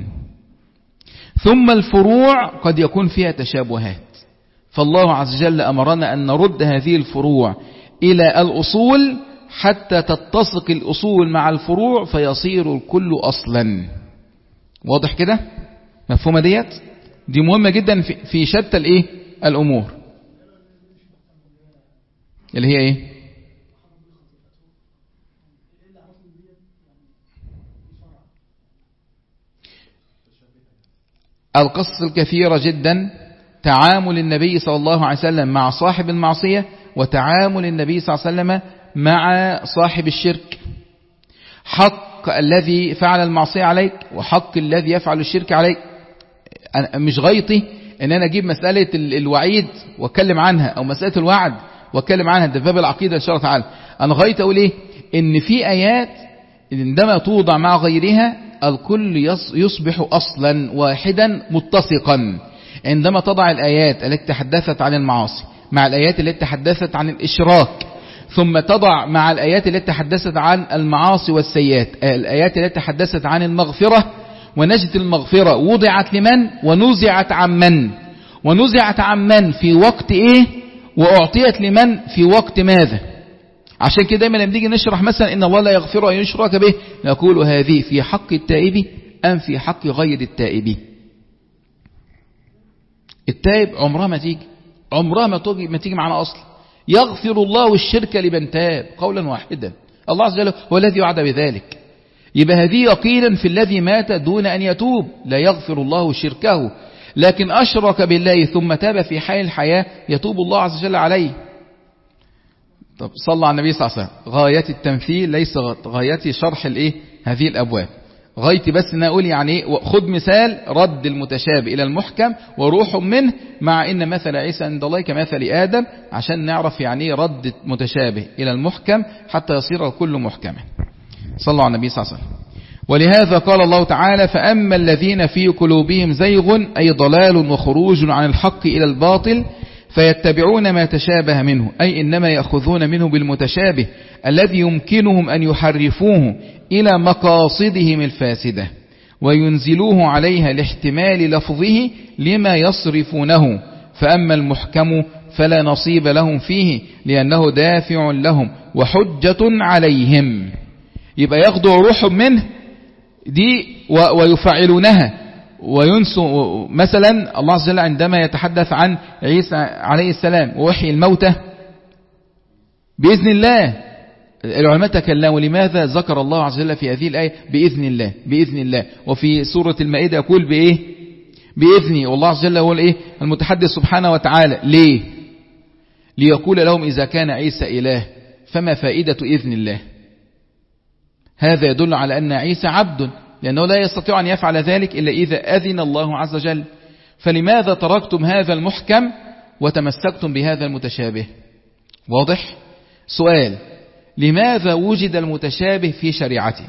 A: ثم الفروع قد يكون فيها تشابهات، فالله عز وجل أمرنا أن نرد هذه الفروع إلى الأصول حتى تتسق الأصول مع الفروع فيصير الكل أصلا. واضح كده؟ مفهومة ديت؟ دي مهمة جدا في شتى الإيه؟ الأمور اللي هي إيه؟ القصص الكثيرة جدا تعامل النبي صلى الله عليه وسلم مع صاحب المعصية وتعامل النبي صلى الله عليه وسلم مع صاحب الشرك. حق الذي فعل المعصية عليك وحق الذي يفعل الشرك عليك. أنا مش غيطي ان انا اجيب مسألة الوعيد واتكلم عنها او مسألة الوعد واتكلم عنها، ده باب العقيدة ان شاء الله تعالى. انا غيطي اقول ايه؟ ان في ايات عندما توضع مع غيرها الكل يصبح اصلا واحدا متسقا. عندما تضع الآيات التي تحدثت عن المعاصي مع الآيات التي تحدثت عن الإشراك، ثم تضع مع الآيات التي تحدثت عن المعاصي والسيئات الآيات التي تحدثت عن المغفرة، ونجد المغفرة وضعت لمن ونزعت عن من، ونزعت عن من في وقت إيه، وأعطيت لمن في وقت ماذا. عشان كده دايما لما نيجي نشرح مثلا إن الله لا يغفر أن يشرك به نقول هذه في حق التائب أم في حق غير التائب. التائب عمرها ما تيجي عمرها ما تيجي معنا أصلا. يغفر الله الشرك لمن تاب قولا واحدا. الله عز وجل هو الذي وعد بذلك. يبقى هذه يقينا في الذي مات دون أن يتوب لا يغفر الله شركه، لكن أشرك بالله ثم تاب في حال الحياة يتوب الله عز وجل عليه. طب صلى على النبي صلى الله عليه وسلم. غاية التمثيل ليس غايتي شرح الايه هذه الأبواب، غايتي بس ان اقول يعني ايه. خد مثال رد المتشابه الى المحكم وروح منه، مع ان مثل عيسى عند الله كمثل آدم، عشان نعرف يعني ايه رد متشابه الى المحكم حتى يصير الكل محكما. صلى على النبي صلى الله عليه وسلم. ولهذا قال الله تعالى فأما الذين في قلوبهم زيغ أي ضلال وخروج عن الحق إلى الباطل فيتبعون ما تشابه منه، أي إنما يأخذون منه بالمتشابه الذي يمكنهم أن يحرفوه إلى مقاصدهم الفاسدة وينزلوه عليها لاحتمال لفظه لما يصرفونه، فأما المحكم فلا نصيب لهم فيه لأنه دافع لهم وحجة عليهم. يبقى ياخدوا روحهم منه دي ويفعلونها وينسوا. مثلا الله عز وجل عندما يتحدث عن عيسى عليه السلام ووحي الموتى بإذن الله، العلماء تكلموا لماذا ذكر الله عز وجل في هذه الآية بإذن الله بإذن الله، وفي سورة المائدة يقول بإيه بإذني، والله عز وجل هو الإيه المتحدث سبحانه وتعالى. ليه؟ ليقول لهم إذا كان عيسى إله فما فائدة إذن الله. هذا يدل على أن عيسى عبد، لأنه لا يستطيع أن يفعل ذلك إلا إذا أذن الله عز وجل. فلماذا تركتم هذا المحكم وتمسكتم بهذا المتشابه؟ واضح؟ سؤال: لماذا وجد المتشابه في شريعتنا؟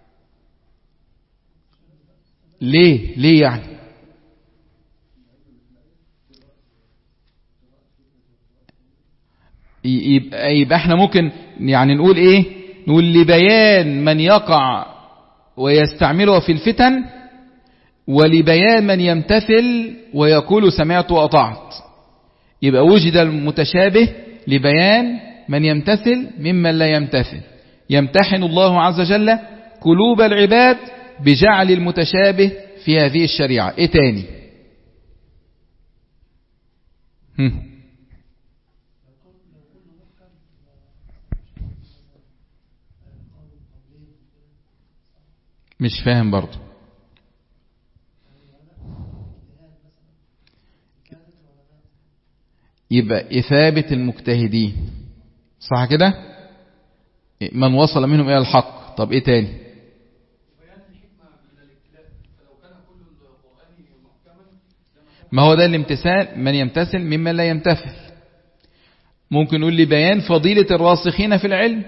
A: ليه؟ ليه يعني؟ يبقى, يبقى احنا ممكن يعني نقول ايه؟ نقول لبيان من يقع ويستعمله في الفتن، ولبيان من يمتثل ويقول سمعت وأطعت. يبقى وجد المتشابه لبيان من يمتثل ممن لا يمتثل. يمتحن الله عز وجل قلوب العباد بجعل المتشابه في هذه الشريعة. ايه تاني؟ هم. مش فاهم برضو. يبقى إثابة المجتهدين، صح كده؟ من وصل منهم إلى الحق. طب إيه تاني؟ ما هو ده الامتثال، من يمتثل ممن لا يمتثل. ممكن نقول لي بيان فضيلة الراسخين في العلم،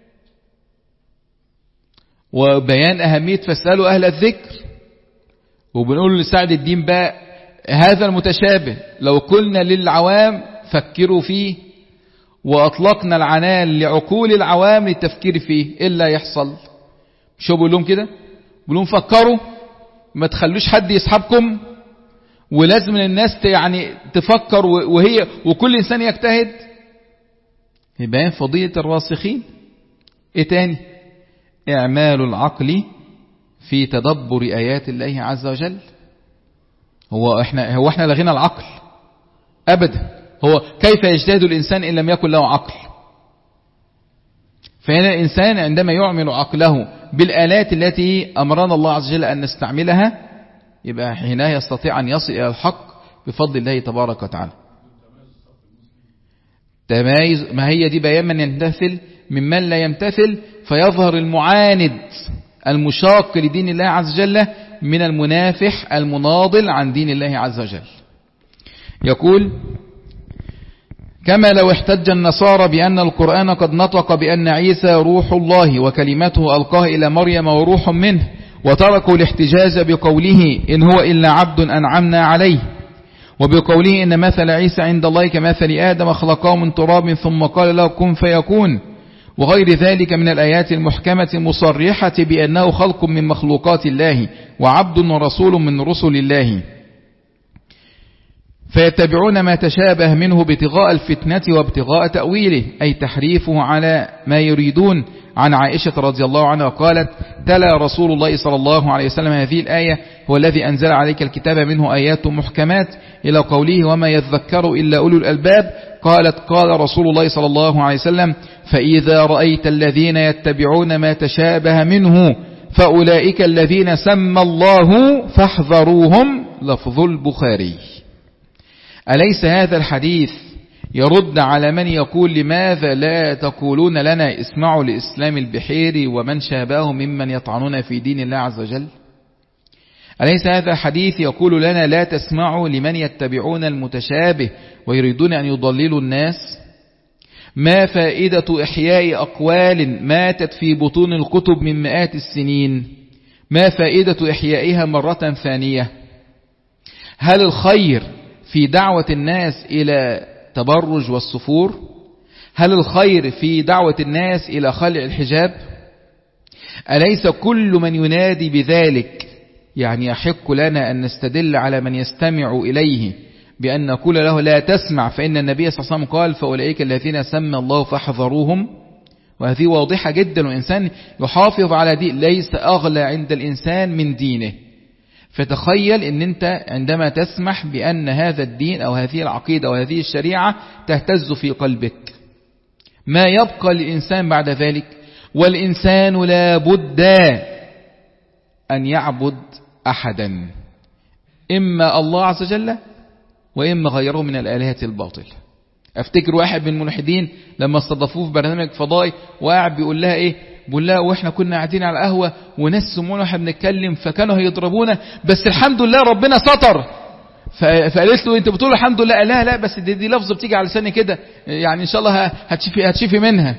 A: وبيان أهمية فاسألوا أهل الذكر. وبنقول لسعد الدين بقى هذا المتشابه لو قلنا للعوام فكروا فيه وأطلقنا العنان لعقول العوام للتفكير فيه، إلا يحصل شو بقول لهم كده؟ بقول لهم فكروا، ما تخلوش حد يسحبكم، ولازم الناس يعني تفكر وهي وكل إنسان يجتهد. يبين فضيلة الراسخين. إيه تاني؟ إعمال العقل في تدبر آيات الله عز وجل. هو احنا هو احنا لغينا العقل أبدا. هو كيف يجتهد الإنسان إن لم يكن له عقل؟ فهنا الإنسان عندما يعمل عقله بالآلات التي أمرنا الله عز وجل أن نستعملها، يبقى حينها يستطيع أن يصل إلى الحق بفضل الله تبارك وتعالى. تمايز، ما هي دي بيان من يمتثل ممن لا يمتثل، فيظهر المعاند المشاق لدين الله عز وجل من المنافح المناضل عن دين الله عز وجل. يقول: كما لو احتج النصارى بأن القرآن قد نطق بأن عيسى روح الله وكلمته ألقاه إلى مريم وروح منه، وتركوا الاحتجاج بقوله إن هو إلا عبد أنعمنا عليه، وبقوله إن مثل عيسى عند الله كمثل آدم خلقه من تراب ثم قال له كن فيكون، وغير ذلك من الآيات المحكمة المصرحة بأنه خلق من مخلوقات الله وعبد ورسول من رسل الله. فيتبعون ما تشابه منه ابتغاء الفتنة وابتغاء تأويله، أي تحريفه على ما يريدون. عن عائشة رضي الله عنها قالت: تلا رسول الله صلى الله عليه وسلم هذه الآية: هو الذي أنزل عليك الكتاب منه آيات محكمات، إلى قوله وما يذكر إلا أولو الألباب. قالت: قال رسول الله صلى الله عليه وسلم: فإذا رأيت الذين يتبعون ما تشابه منه فأولئك الذين سمى الله فاحذروهم. لفظ البخاري. أليس هذا الحديث يرد على من يقول لماذا لا تقولون لنا اسمعوا لإسلام البحيري ومن شابهه ممن يطعنون في دين الله عز وجل؟ أليس هذا الحديث يقول لنا لا تسمعوا لمن يتبعون المتشابه ويريدون أن يضللوا الناس؟ ما فائدة إحياء أقوال ماتت في بطون الكتب من مئات السنين؟ ما فائدة إحيائها مرة ثانية؟ هل الخير في دعوة الناس إلى التبرج والسفور؟ هل الخير في دعوة الناس إلى خلع الحجاب؟ أليس كل من ينادي بذلك يعني يحق لنا أن نستدل على من يستمع إليه بأن نقول له لا تسمع، فإن النبي صلى الله عليه وسلم قال فأولئك الذين سمى الله فاحذروهم؟ وهذه واضحة جدا، والإنسان يحافظ على دي ليس أغلى عند الإنسان من دينه. فتخيل أن أنت عندما تسمح بأن هذا الدين أو هذه العقيدة أو هذه الشريعة تهتز في قلبك، ما يبقى للإنسان بعد ذلك؟ والإنسان لا بد أن يعبد أحدا، إما الله عز وجل وإما غيره من الآلهة الباطل. أفتكر واحد من الملحدين لما استضافوه في برنامج فضائي وقاعد بيقول لها إيه، بيقول لها وإحنا كنا قاعدين على قهوة وناس سمونا وإحنا بنتكلم فكانوا هيضربونا بس الحمد لله ربنا ستر. فقالت له أنت بتقول الحمد لله؟ لا لا بس دي, دي لفظ بتيجي على لساني كده، يعني إن شاء الله هتشفي, هتشفي منها.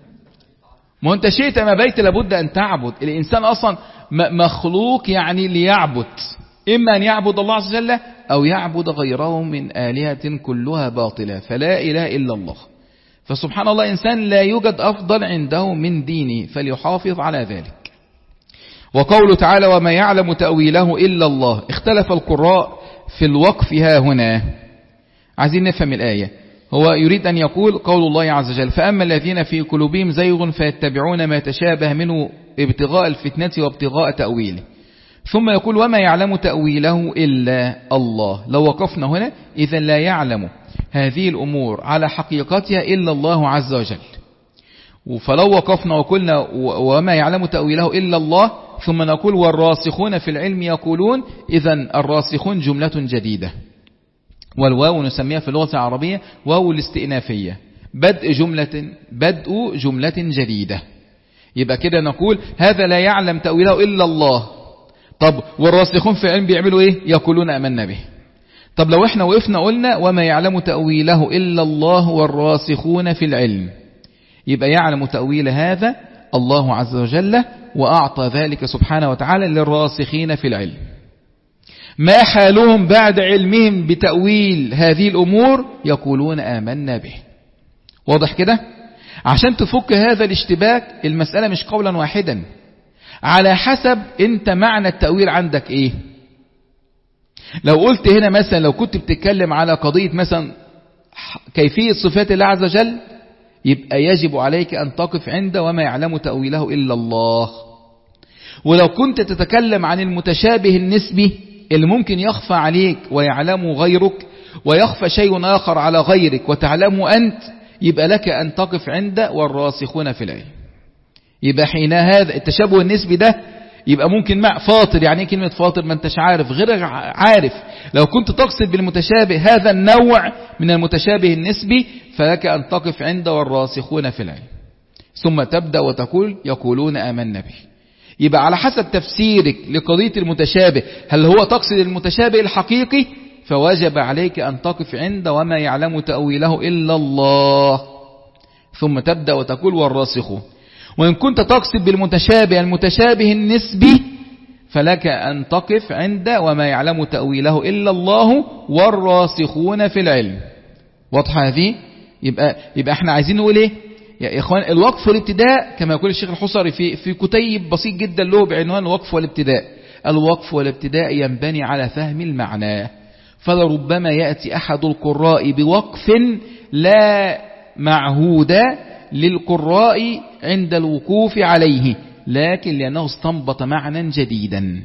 A: ما أنت شئت ما بيت لابد أن تعبد. الإنسان أصلا مخلوق يعني ليعبد، إما أن يعبد الله عز وجل أو يعبد غيره من آلهة كلها باطلة، فلا إله إلا الله. فسبحان الله إنسان لا يوجد أفضل عنده من دينه، فليحافظ على ذلك. وقوله تعالى وما يعلم تأويله إلا الله، اختلف القراء في الوقف ها هنا. عايزين نفهم الآية. هو يريد أن يقول قول الله عز وجل فأما الذين في قلوبهم زيغ فيتبعون ما تشابه منه ابتغاء الفتنة وابتغاء تأويله، ثم يقول وما يعلم تأويله إلا الله. لو وقفنا هنا إذا لا يعلم هذه الأمور على حقيقتها إلا الله عز وجل. فلو وقفنا وقلنا وما يعلم تأويله إلا الله ثم نقول والراسخون في العلم يقولون، إذا الراسخون جملة جديدة، والواو نسميها في اللغة العربية واو الاستئنافية، بدء جملة بدء جملة جديدة. يبقى كده نقول هذا لا يعلم تأويله إلا الله. طب والراسخون في العلم بيعملوا ايه؟ يقولون آمنا به. طب لو احنا وقفنا قلنا وما يعلم تأويله إلا الله والراسخون في العلم، يبقى يعلم تأويل هذا الله عز وجل، وأعطى ذلك سبحانه وتعالى للراسخين في العلم. ما حالهم بعد علمهم بتأويل هذه الأمور؟ يقولون آمنا به. واضح كده؟ عشان تفك هذا الاشتباك المسألة مش قولا واحدا، على حسب انت معنى التأويل عندك ايه. لو قلت هنا مثلا لو كنت بتتكلم على قضية مثلا كيفية صفات الله عز وجل، يبقى يجب عليك أن تقف عند وما يعلم تأويله إلا الله. ولو كنت تتكلم عن المتشابه النسبي اللي ممكن يخفى عليك ويعلمه غيرك، ويخفى شيء آخر على غيرك وتعلمه أنت، يبقى لك أن تقف عند والراسخون في العلم. يبقى حين هذا التشابه النسبي ده يبقى ممكن مع فاطر. يعني ايه كلمة فاطر؟ ما انتش عارف غير عارف. لو كنت تقصد بالمتشابه هذا النوع من المتشابه النسبي فلك أن تقف عند والراسخون في العلم، ثم تبدأ وتقول يقولون آمنا به. يبقى على حسب تفسيرك لقضية المتشابه، هل هو تقصد المتشابه الحقيقي؟ فواجب عليك أن تقف عند وما يعلم تأويله إلا الله، ثم تبدأ وتقول والراسخون. وإن كنت تقصد بالمتشابه المتشابه النسبي فلك أن تقف عند وما يعلم تأويله إلا الله والراسخون في العلم. واضح هذه؟ يبقى, يبقى احنا عايزين نقول ايه يا إخوان؟ الوقف والابتداء كما يقول الشيخ الحصري في, في كتيب بسيط جدا له بعنوان الوقف والابتداء. الوقف والابتداء ينبني على فهم المعنى، فلربما يأتي أحد القراء بوقف لا معهود للقراء عند الوقوف عليه، لكن لأنه استنبط معنى جديدا.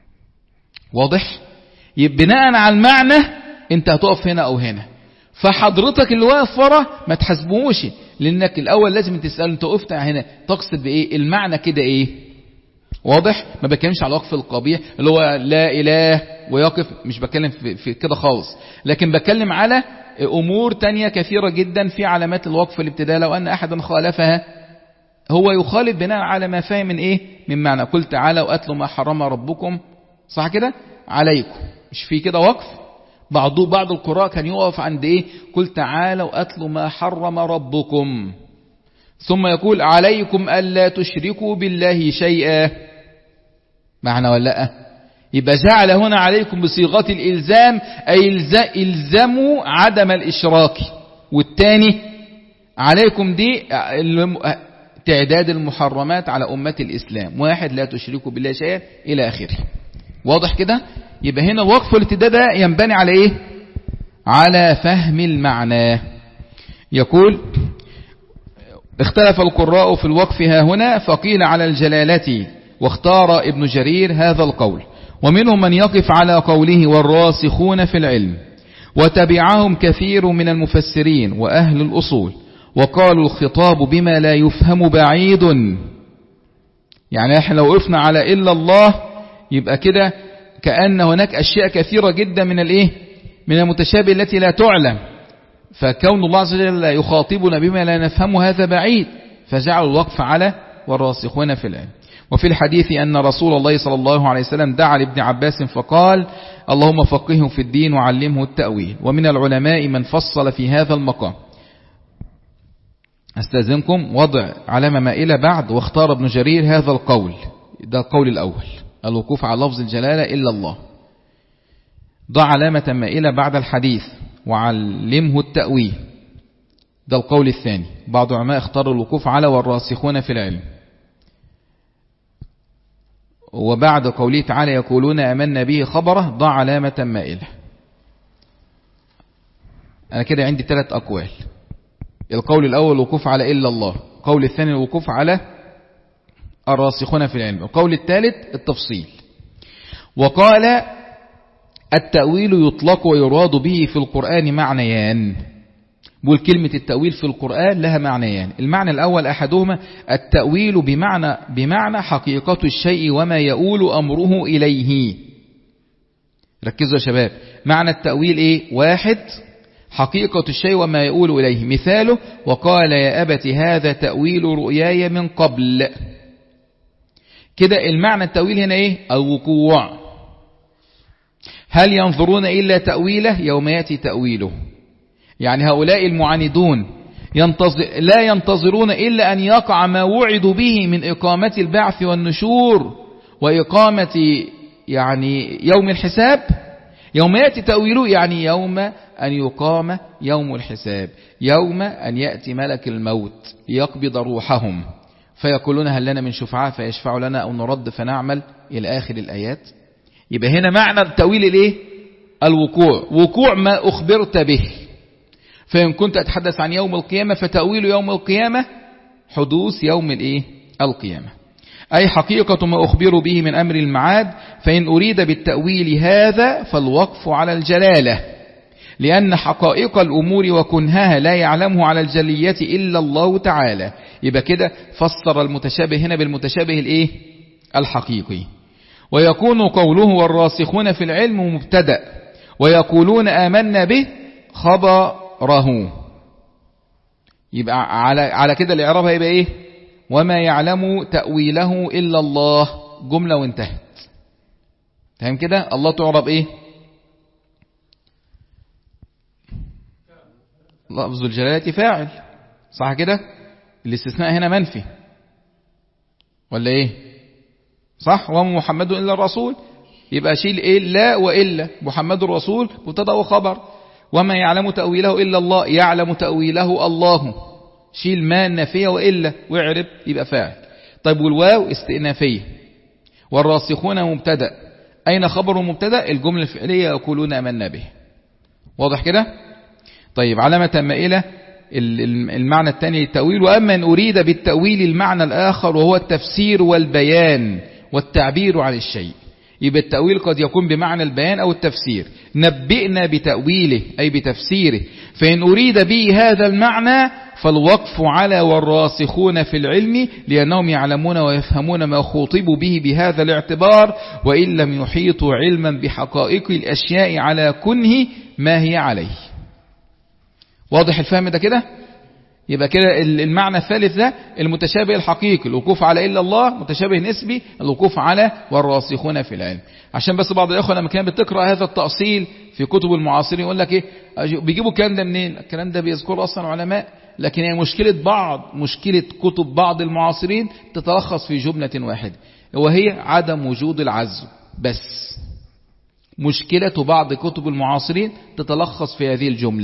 A: واضح؟ بناء على المعنى انت هتقف هنا او هنا، فحضرتك اللي واقف ورا ما تحسبوش، لانك الاول لازم تسأل انت وقفت هنا تقصد بايه؟ المعنى كده ايه؟ واضح؟ ما بكلمش على الوقف القبيح اللي هو لا اله ويقف، مش بكلم في, في كده خالص، لكن بكلم على امور تانية كثيرة جدا في علامات الوقف الابتداء. لو ان احدا خالفها هو يخالف بناء على ما فهم من ايه؟ من معنى. قل تعالى واتلوا ما حرم ربكم، صح كده؟ عليكم، مش في كده وقف؟ بعض بعض القراء كان يقف عند ايه؟ قل تعالى واتلوا ما حرم ربكم، ثم يقول عليكم الا تشركوا بالله شيئا. معنى ولا لا؟ يبقى جعل هنا عليكم بصيغة الالزام، اي الزموا عدم الاشراك. والتاني عليكم دي تعداد المحرمات على أمة الإسلام، واحد لا تشركوا بالله شيئا إلى آخره. واضح كده؟ يبقى هنا الوقف والابتداء ده ينبني على إيه؟ على فهم المعنى. يقول اختلف القراء في الوقف ها هنا، فقيل على الجلالة، واختار ابن جرير هذا القول، ومنهم من يقف على قوله والراسخون في العلم، وتبعهم كثير من المفسرين وأهل الأصول، وقالوا الخطاب بما لا يفهم بعيد. يعني احنا لو وقفنا على إلا الله يبقى كده كأن هناك أشياء كثيرة جدا من الايه من المتشابه التي لا تعلم، فكون الله عز وجل يخاطبنا بما لا نفهمه هذا بعيد، فجعلوا الوقف على والراسخون في العلم. وفي الحديث أن رسول الله صلى الله عليه وسلم دعا لابن عباس فقال اللهم فقهه في الدين وعلمه التأويل. ومن العلماء من فصل في هذا المقام. أستاذنكم وضع علامة مائلة بعد واختار ابن جرير هذا القول، ده القول الأول، الوقوف على لفظ الجلالة إلا الله. ضع علامة مائلة بعد الحديث وعلمه التأويل، ده القول الثاني. بعض العلماء اختاروا الوقوف على والراسخون في العلم. وبعد قوله تعالى يقولون آمنا به خبره، ضع علامة مائلة. أنا كده عندي ثلاث أقوال. القول الأول الوقوف على إلا الله، القول الثاني الوقوف على الراسخون في العلم، القول الثالث التفصيل. وقال التأويل يطلق ويراد به في القرآن معنيان. بقول كلمة التأويل في القرآن لها معنيان. المعنى الأول أحدهما التأويل بمعنى بمعنى حقيقة الشيء وما يؤول أمره إليه. ركزوا يا شباب، معنى التأويل إيه؟ واحد، حقيقة الشيء وما يؤول إليه. مثاله وقال يا أبت هذا تأويل رؤياي من قبل. كده المعنى التأويل هنا إيه؟ الوقوع. هل ينظرون إلا تأويله يوم يأتي تأويله؟ يعني هؤلاء المعاندون ينتظر لا ينتظرون إلا أن يقع ما وعدوا به من إقامة البعث والنشور وإقامة يعني يوم الحساب. يوم يأتي تأويله يعني يوم أن يقام يوم الحساب، يوم أن يأتي ملك الموت يقبض روحهم، فيقولون هل لنا من شفعاء فيشفع لنا أو نرد فنعمل إلى آخر الآيات. يبقى هنا معنى التأويل الإيه؟ الوقوع، وقوع ما أخبرت به. فإن كنت أتحدث عن يوم القيامة فتأويل يوم القيامة حدوث يوم الإيه؟ القيامة، أي حقيقة ما أخبر به من أمر المعاد. فإن أريد بالتأويل هذا فالوقف على الجلالة، لأن حقائق الأمور وكنهها لا يعلمه على الجلية إلا الله تعالى. يبقى كده فسر المتشابه هنا بالمتشابه الإيه؟ الحقيقي. ويكون قوله والراسخون في العلم مبتدأ، ويقولون آمنا به خبره. يبقى على على كده الإعراب هيبقى إيه؟ وما يعلم تأويله إلا الله، جملة وانتهت. فهم كده؟ الله تعرب إيه؟ لفظ الجلالة فاعل، صح كده؟ الاستثناء هنا منفي ولا إيه؟ صح؟ وما محمد إلا الرسول، يبقى شيل إيه؟ لا وإلا، محمد الرسول مبتدأ وخبر. وما يعلم تأويله إلا الله، يعلم تأويله الله، شيل ما النافية وإلا واعرب يبقى فاعل. طيب والواو استئنافية. والراسخون مبتدأ، أين خبر مبتدأ؟ الجملة الفعلية يقولون آمنا به. واضح كده؟ طيب علامة مائلة المعنى الثاني للتأويل. وأما أن أريد بالتأويل المعنى الآخر وهو التفسير والبيان والتعبير عن الشيء. يبقى التأويل قد يكون بمعنى البيان أو التفسير. نبئنا بتأويله أي بتفسيره. فإن أريد به هذا المعنى فالوقف على والراسخون في العلم، لأنهم يعلمون ويفهمون ما خوطبوا به بهذا الاعتبار، وإن لم يحيطوا علما بحقائق الأشياء على كنه ما هي عليه. واضح الفهم ده كده؟ يبقى كده المعنى الثالث ده المتشابه الحقيقي، الوقوف على إلا الله، متشابه نسبي الوقوف على والراسخون في العلم. عشان بس بعض الأخوة لما كان بتقرأ هذا التأصيل في كتب المعاصرين يقول لك إيه بيجيبوا الكلام ده منين؟ الكلام ده بيذكره أصلا علماء، لكن هي مشكلة بعض مشكلة كتب بعض المعاصرين تتلخص في جملة واحدة، وهي عدم وجود العزو. بس مشكلة بعض كتب المعاصرين تتلخص في هذه الجملة،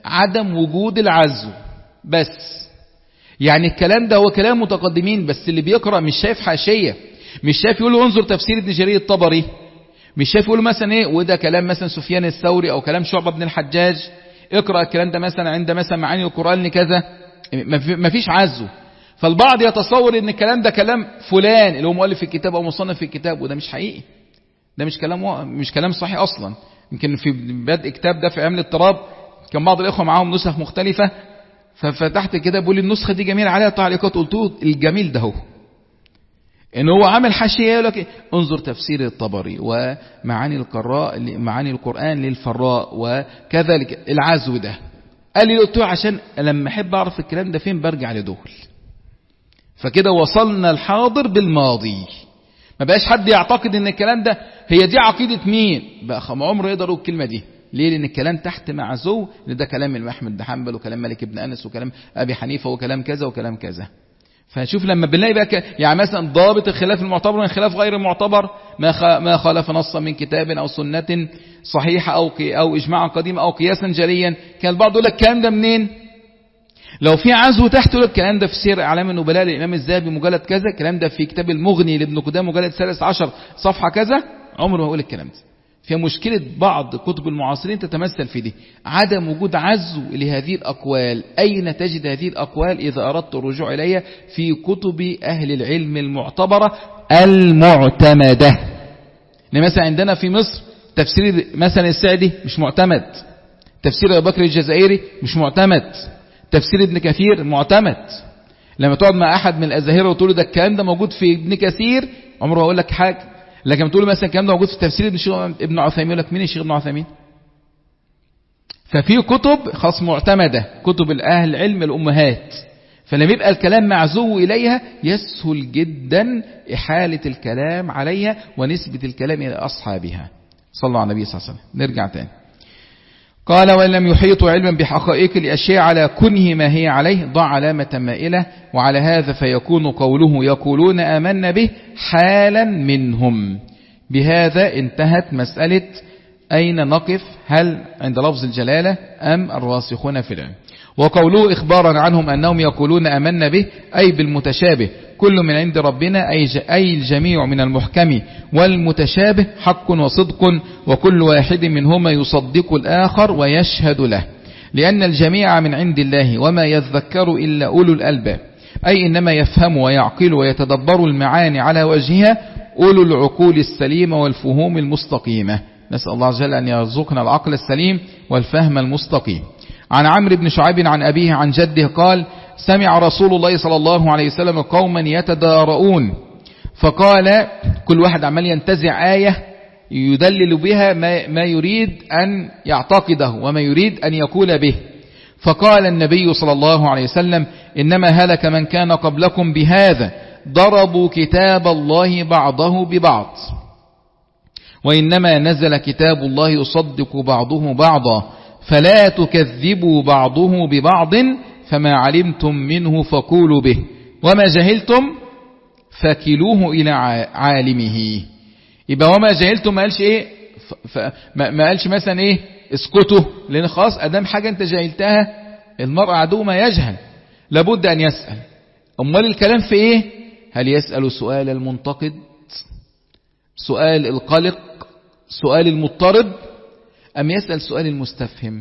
A: عدم وجود العزو بس. يعني الكلام ده هو كلام متقدمين، بس اللي بيقرأ مش شايف حاشية، مش شايف يقول له انظر تفسير ابن جرير الطبري، مش شايف يقول له مثلا ايه وده كلام مثلا سفيان الثوري او كلام شعبة بن الحجاج، اقرأ الكلام ده مثلا عند مثلا معاني القرآن لكذا. مفيش عزو. فالبعض يتصور ان الكلام ده كلام فلان اللي هو مؤلف في الكتاب او مصنف في الكتاب، وده مش حقيقي، ده مش كلام مش كلام صحيح اصلا. يمكن في بدء كتاب ده في امن الاضطراب كان بعض الاخوه معاهم نسخ مختلفه، ففتحت كده بقول النسخه دي جميله عليها تعليقات، قلت له الجميل ده هو ان هو عامل حاشيه يقول لك انظر تفسير الطبري ومعاني القراء معاني القران للفراء وكذلك العزو ده. قال لي قلت له عشان لما احب اعرف الكلام ده فين برجع لدول. فكده وصلنا الحاضر بالماضي، ما بقاش حد يعتقد ان الكلام ده هي دي عقيدة مين بقى، عمره يقدر يقول الكلمة دي. ليه؟ لان الكلام تحت معزو، لان ده كلام من احمد بن حنبل وكلام مالك بن انس وكلام ابي حنيفة وكلام كذا وكلام كذا. فنشوف لما بنلاقي بقى ك... يعني مثلا ضابط الخلاف المعتبر من الخلاف غير المعتبر ما خ... ما خالف نصا من كتاب او سنة صحيحة او ق... او اجماعا قديم او قياسا جليا. كان البعض يقول لك الكلام ده منين؟ لو في عزو تحت يقول لك الكلام ده في سير اعلام النبلاء للامام الذهبي مجلد كذا، الكلام ده في كتاب المغني لابن قدامه مجلد ثالث عشر صفحة كذا، عمره ما يقول الكلام ده. في مشكلة بعض كتب المعاصرين تتمثل في دي، عدم وجود عزو لهذه الأقوال. أين تجد هذه الأقوال إذا أردت الرجوع إليها؟ في كتب أهل العلم المعتبرة المعتمدة. مثلا عندنا في مصر تفسير مثلا السعدي مش معتمد، تفسير أبو بكر الجزائري مش معتمد، تفسير ابن كثير معتمد. لما تقعد مع أحد من الأزاهرة وتقول له ده الكلام ده موجود في ابن كثير، عمره هقول لك حاجة. لكن تقول مثلا الكلام ده موجود في تفسير ابن شيخ ابن عثيمين، يقول لك مين الشيخ ابن عثيمين؟ ففي كتب خاص معتمدة، كتب الأهل العلم الأمهات، فلما يبقى الكلام معزو إليها يسهل جدا إحالة الكلام عليها ونسبة الكلام إلى أصحابها. صلى الله على النبي صلى الله عليه وسلم. نرجع تاني. قال وإن لم يحيطوا علما بحقائق الأشياء على كنه ما هي عليه ضع علامة مائلة، وعلى هذا فيكون قوله يقولون آمنا به حالا منهم. بهذا انتهت مسألة أين نقف، هل عند لفظ الجلالة أم الراسخون في العلم. وقوله إخبارا عنهم أنهم يقولون آمنا به أي بالمتشابه كل من عند ربنا، أي الجميع من المحكم والمتشابه حق وصدق، وكل واحد منهما يصدق الآخر ويشهد له، لأن الجميع من عند الله وما يذكر إلا أولو الألباب، أي إنما يفهم ويعقل ويتدبر المعاني على وجهها أولو العقول السليمة والفهوم المستقيمة. نسأل الله عز وجل أن يرزقنا العقل السليم والفهم المستقيم. عن عمرو بن شعيب عن أبيه عن جده قال سمع رسول الله صلى الله عليه وسلم قوما يتدارؤون، فقال كل واحد عمال ينتزع آية يدلل بها ما, ما يريد أن يعتقده وما يريد أن يقول به. فقال النبي صلى الله عليه وسلم إنما هلك من كان قبلكم بهذا، ضربوا كتاب الله بعضه ببعض، وإنما نزل كتاب الله يصدق بعضه بعضا، فلا تكذبوا بعضه ببعض، فما علمتم منه فقولوا به، وما جهلتم فكلوه إلى عالمه. يبقى وما جهلتم ما قالش إيه، ما قالش مثلا إيه اسكتوا، لأن خلاص أدام حاجة أنت جهلتها المرء عدو ما يجهل، لابد أن يسأل. أمال الكلام في إيه؟ هل يسأل سؤال المنتقد، سؤال القلق، سؤال المضطرب، أم يسأل سؤال المستفهم؟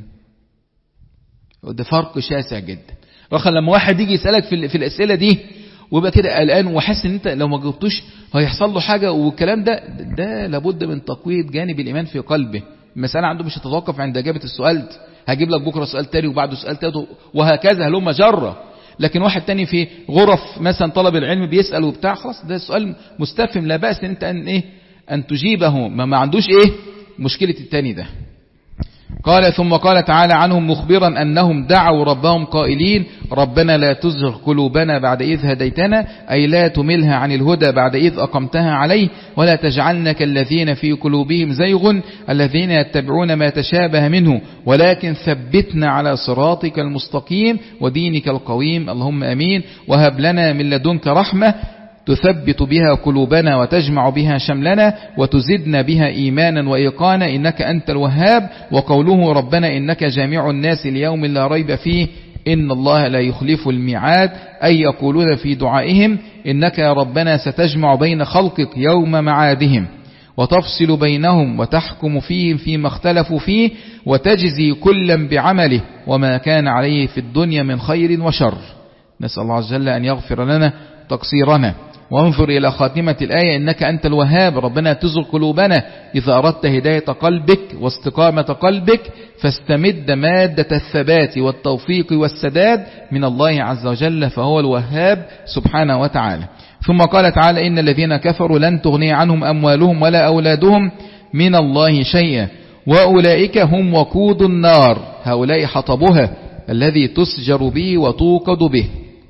A: وده فرق شاسع جدا. رخا لما واحد يجي يسألك في, في الأسئلة دي ويبقى كده قلقان وحس ان انت لو ما جاوبتوش هيحصل له حاجة، والكلام ده ده لابد من تقوية جانب الإيمان في قلبه. المسألة عنده مش هتتوقف عند إجابة السؤال، هجيب لك بكرة سؤال تاني وبعده سؤال تاني وهكذا هلوم جرة. لكن واحد تاني في غرف مثلا طلب العلم بيسأل وبتاع، خلاص ده سؤال مستفهم لا بأس ان انت ان ايه ان تجيبه، ما, ما عندوش ايه مشكلة التاني ده. قال ثم قال تعالى عنهم مخبرا أنهم دعوا ربهم قائلين ربنا لا تزغ قلوبنا بعد إذ هديتنا، أي لا تملها عن الهدى بعد إذ أقمتها عليه، ولا تجعلنا كالذين في قلوبهم زيغ الذين يتبعون ما تشابه منه، ولكن ثبتنا على صراطك المستقيم ودينك القويم، اللهم أمين. وهب لنا من لدنك رحمة تثبت بها قلوبنا وتجمع بها شملنا وتزدنا بها إيمانا وإيقانا إنك أنت الوهاب. وقوله ربنا إنك جامع الناس ليوم لا ريب فيه إن الله لا يخلف الميعاد، أي يقولون في دعائهم إنك يا ربنا ستجمع بين خلقك يوم معادهم وتفصل بينهم وتحكم فيهم فيما اختلفوا فيه وتجزي كلا بعمله وما كان عليه في الدنيا من خير وشر. نسأل الله عز وجل أن يغفر لنا تقصيرنا. وانظر إلى خاتمة الآية إنك أنت الوهاب، ربنا تزغ قلوبنا إذا أردت هداية قلبك واستقامة قلبك فاستمد مادة الثبات والتوفيق والسداد من الله عز وجل فهو الوهاب سبحانه وتعالى. ثم قال تعالى إن الذين كفروا لن تغني عنهم أموالهم ولا أولادهم من الله شيئا وأولئك هم وقود النار، هؤلاء حطبها الذي تسجر به وتوقد به.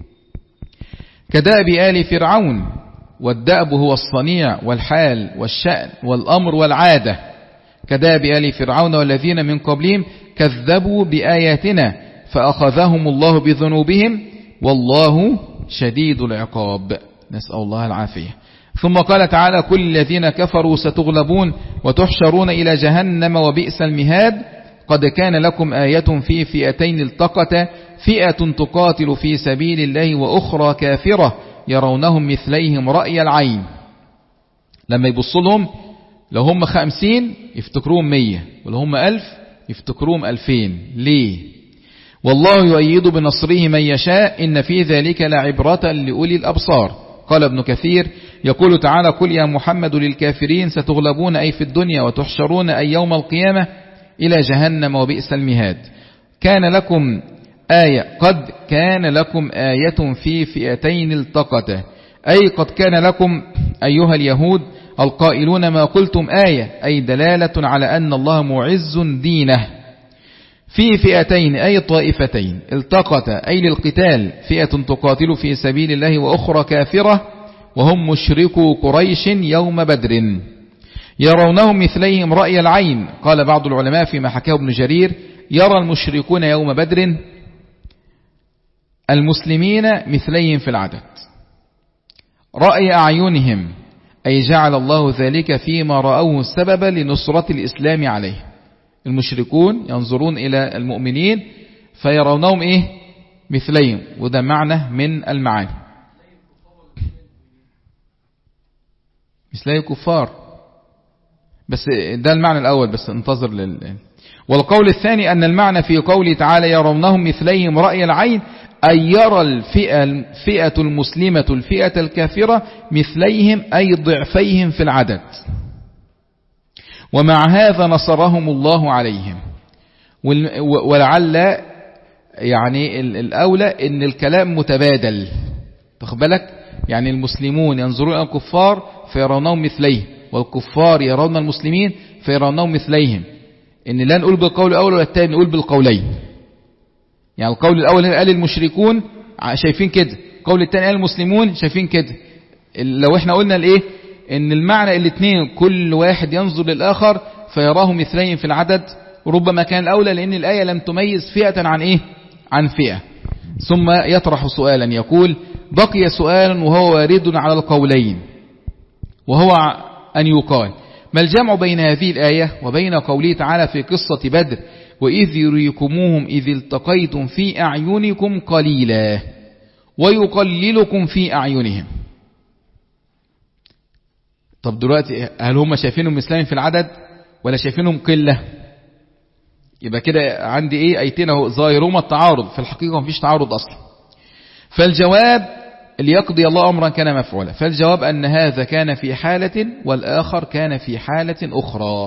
A: كدأب آل فرعون، والدأب هو الصنيع والحال والشأن والأمر والعادة. كدأب آل فرعون والذين من قبلهم كذبوا بآياتنا فأخذهم الله بذنوبهم والله شديد العقاب، نسأل الله العافية. ثم قال تعالى كل الذين كفروا ستغلبون وتحشرون إلى جهنم وبئس المهاد. قد كان لكم آية في فئتين التقتا فئة تقاتل في سبيل الله وأخرى كافرة يرونهم مثليهم رأي العين. لما يبصوا لهم لو هم خمسين يفتكروهم مية ولو هم ألف يفتكروهم ألفين. ليه؟ والله يؤيد بنصره من يشاء إن في ذلك لعبرة لأولي الأبصار. قال ابن كثير يقول تعالى قل يا محمد للكافرين ستغلبون أي في الدنيا وتحشرون أي يوم القيامة إلى جهنم وبئس المهاد. كان لكم آية قد كان لكم آية في فئتين التقتا، أي قد كان لكم أيها اليهود القائلون ما قلتم آية، أي دلالة على أن الله معز دينه. في فئتين أي طائفتين التقتا أي للقتال، فئة تقاتل في سبيل الله وأخرى كافرة وهم مشركو قريش يوم بدر يرونهم مثليهم رأي العين. قال بعض العلماء فيما حكاه ابن جرير يرى المشركون يوم بدر المسلمين مثليهم في العدد رأي أعينهم، أي جعل الله ذلك فيما رأوه سببا لنصرة الإسلام عليه. المشركون ينظرون إلى المؤمنين فيرونهم إيه مثليهم، وده معنى من المعاني مثلي الكفار، بس ده المعنى الأول بس انتظر لل... والقول الثاني أن المعنى في قوله تعالى يرونهم مثليهم رأي العين أي يرى الفئة, الفئة المسلمة الفئة الكافرة مثليهم أي ضعفيهم في العدد، ومع هذا نصرهم الله عليهم. ولعل يعني الأولى أن الكلام متبادل، تخبلك يعني المسلمون ينظرون إلى الكفار فيرونهم مثليهم والكفار يرون المسلمين فيرونهم مثليهم، إن لا نقول بالقول الأول ولا الثاني نقول بالقولين. يعني القول الأول قال المشركون شايفين كده، القول الثاني قال المسلمون شايفين كده. لو احنا قلنا الايه ان المعنى الاثنين كل واحد ينظر للآخر فيراه مثلين في العدد، ربما كان الأولى لأن الآية لم تميز فئة عن ايه عن فئة. ثم يطرح سؤالا يقول بقي سؤال وهو وارد على القولين، وهو أن يقال ما الجمع بين هذه الآية وبين قوله تعالى في قصة بدر وإذ يريكموهم إذ التقيتم في أعينكم قليلا ويقللكم في أعينهم. طب دلوقتي هل هم شايفينهم مثلين في العدد ولا شايفينهم قلة؟ يبقى كده عندي ايه ايتين اهو ظاهرهما التعارض، في الحقيقة مفيش تعارض أصلا. فالجواب ليقضي الله أمرا كان مفعولا، فالجواب أن هذا كان في حالة والآخر كان في حالة أخرى.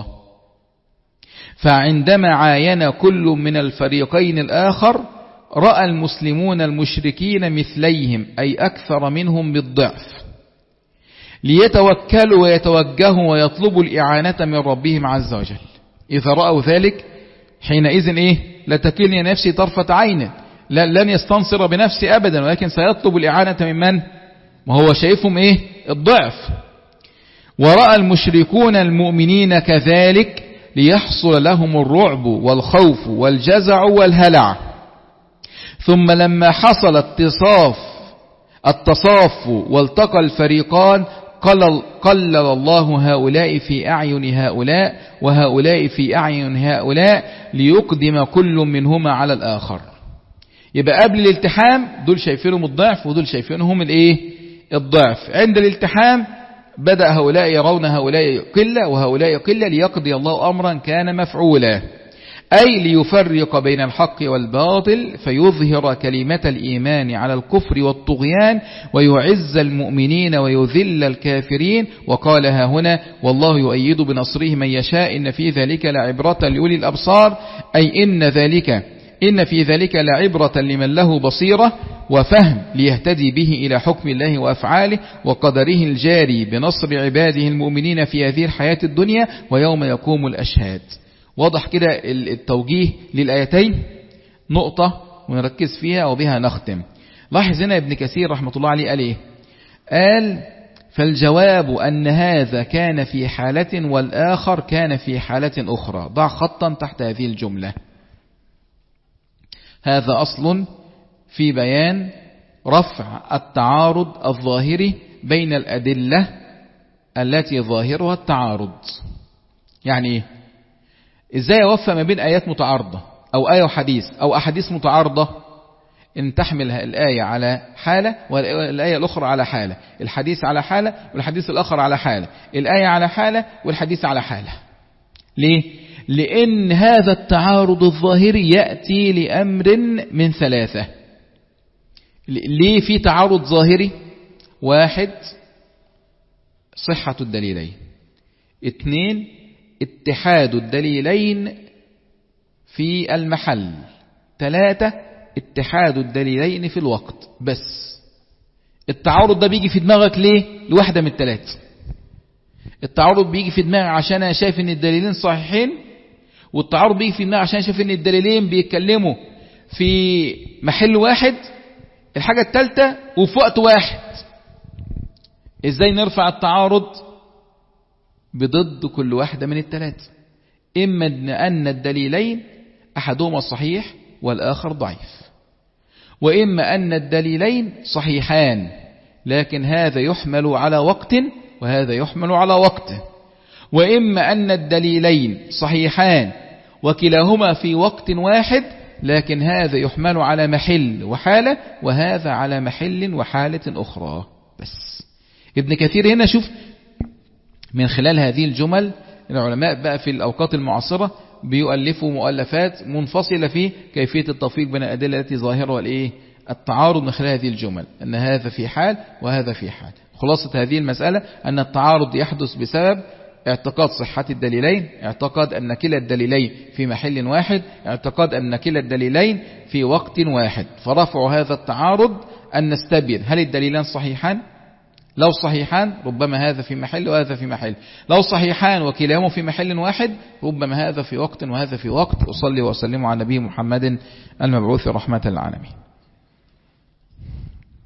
A: فعندما عاين كل من الفريقين الآخر رأى المسلمون المشركين مثليهم أي أكثر منهم بالضعف، ليتوكلوا ويتوجهوا ويطلبوا الإعانة من ربهم عز وجل. إذا رأوا ذلك حينئذ إيه لا تكلني نفسي طرفة عين، لن يستنصر بنفسي أبدا، ولكن سيطلب الإعانة من من؟ ما هو شايفهم إيه الضعف. ورأى المشركون المؤمنين كذلك ليحصل لهم الرعب والخوف والجزع والهلع. ثم لما حصل اتصاف التصاف والتقى الفريقان قلل, قلل الله هؤلاء في أعين هؤلاء وهؤلاء في أعين هؤلاء ليقدم كل منهما على الآخر. يبقى قبل الالتحام دول شايفينهم الضعف ودول شايفينهم الايه الضعف. عند الالتحام بدأ هؤلاء يرون هؤلاء قلة وهؤلاء قلة ليقضي الله أمرا كان مفعولا، أي ليفرق بين الحق والباطل فيظهر كلمة الإيمان على الكفر والطغيان ويعز المؤمنين ويذل الكافرين. وقالها هنا والله يؤيد بنصره من يشاء إن في ذلك لعبرة لأولي الأبصار، أي إن ذلك إن في ذلك لعبرة لمن له بصيرة وفهم ليهتدي به إلى حكم الله وأفعاله وقدره الجاري بنصر عباده المؤمنين في هذه الحياة الدنيا ويوم يقوم الأشهاد. واضح كده التوجيه للآيتين؟ نقطة ونركز فيها وبها نختم. لاحظ هنا ابن كثير رحمة الله عليه قال إيه؟ قال فالجواب أن هذا كان في حالة والآخر كان في حالة أخرى. ضع خطا تحت هذه الجملة. هذا أصل في بيان رفع التعارض الظاهري بين الأدلة التي ظاهرها التعارض. يعني إيه؟ إزاي أوفق ما بين آيات متعارضة أو آية وحديث أو أحاديث متعارضة؟ إن تحمل الآية على حالة والآية الأخرى على حالة، الحديث على حالة والحديث الآخر على حالة، الآية على حالة والحديث على حالة. ليه؟ لأن هذا التعارض الظاهري يأتي لأمر من ثلاثة. ليه في تعارض ظاهري؟ واحد صحة الدليلين، اثنين اتحاد الدليلين في المحل، ثلاثة اتحاد الدليلين في الوقت. بس التعارض ده بيجي في دماغك ليه؟ لواحدة من الثلاثة. التعارض بيجي في دماغي عشان أنا شايف ان الدليلين صحيحين، والتعارض بيجي في دماغي عشان شايف ان الدليلين بيتكلموا في محل واحد، الحاجة الثالثة وفي وقت واحد. ازاي نرفع التعارض؟ بضد كل واحدة من الثلاثة. إما أن الدليلين أحدهما صحيح والآخر ضعيف، وإما أن الدليلين صحيحان لكن هذا يحمل على وقت وهذا يحمل على وقت، وإما أن الدليلين صحيحان وكلاهما في وقت واحد لكن هذا يحمل على محل وحالة وهذا على محل وحالة أخرى. بس ابن كثير هنا شوف من خلال هذه الجمل العلماء بقى في الأوقات المعاصرة بيؤلفوا مؤلفات منفصلة في كيفية التوفيق بين الأدلة التي ظاهرة والإيه التعارض من خلال هذه الجمل، أن هذا في حال وهذا في حال. خلاصة هذه المسألة أن التعارض يحدث بسبب اعتقاد صحة الدليلين، اعتقاد أن كلا الدليلين في محل واحد، اعتقاد أن كلا الدليلين في وقت واحد. فرفع هذا التعارض أن نستبين هل الدليلان صحيحان؟ لو صحيحان ربما هذا في محل وهذا في محل، لو صحيحان وكلاهما في محل واحد ربما هذا في وقت وهذا في وقت. أصلي وأسلم على نبي محمد المبعوث رحمة للعالمين.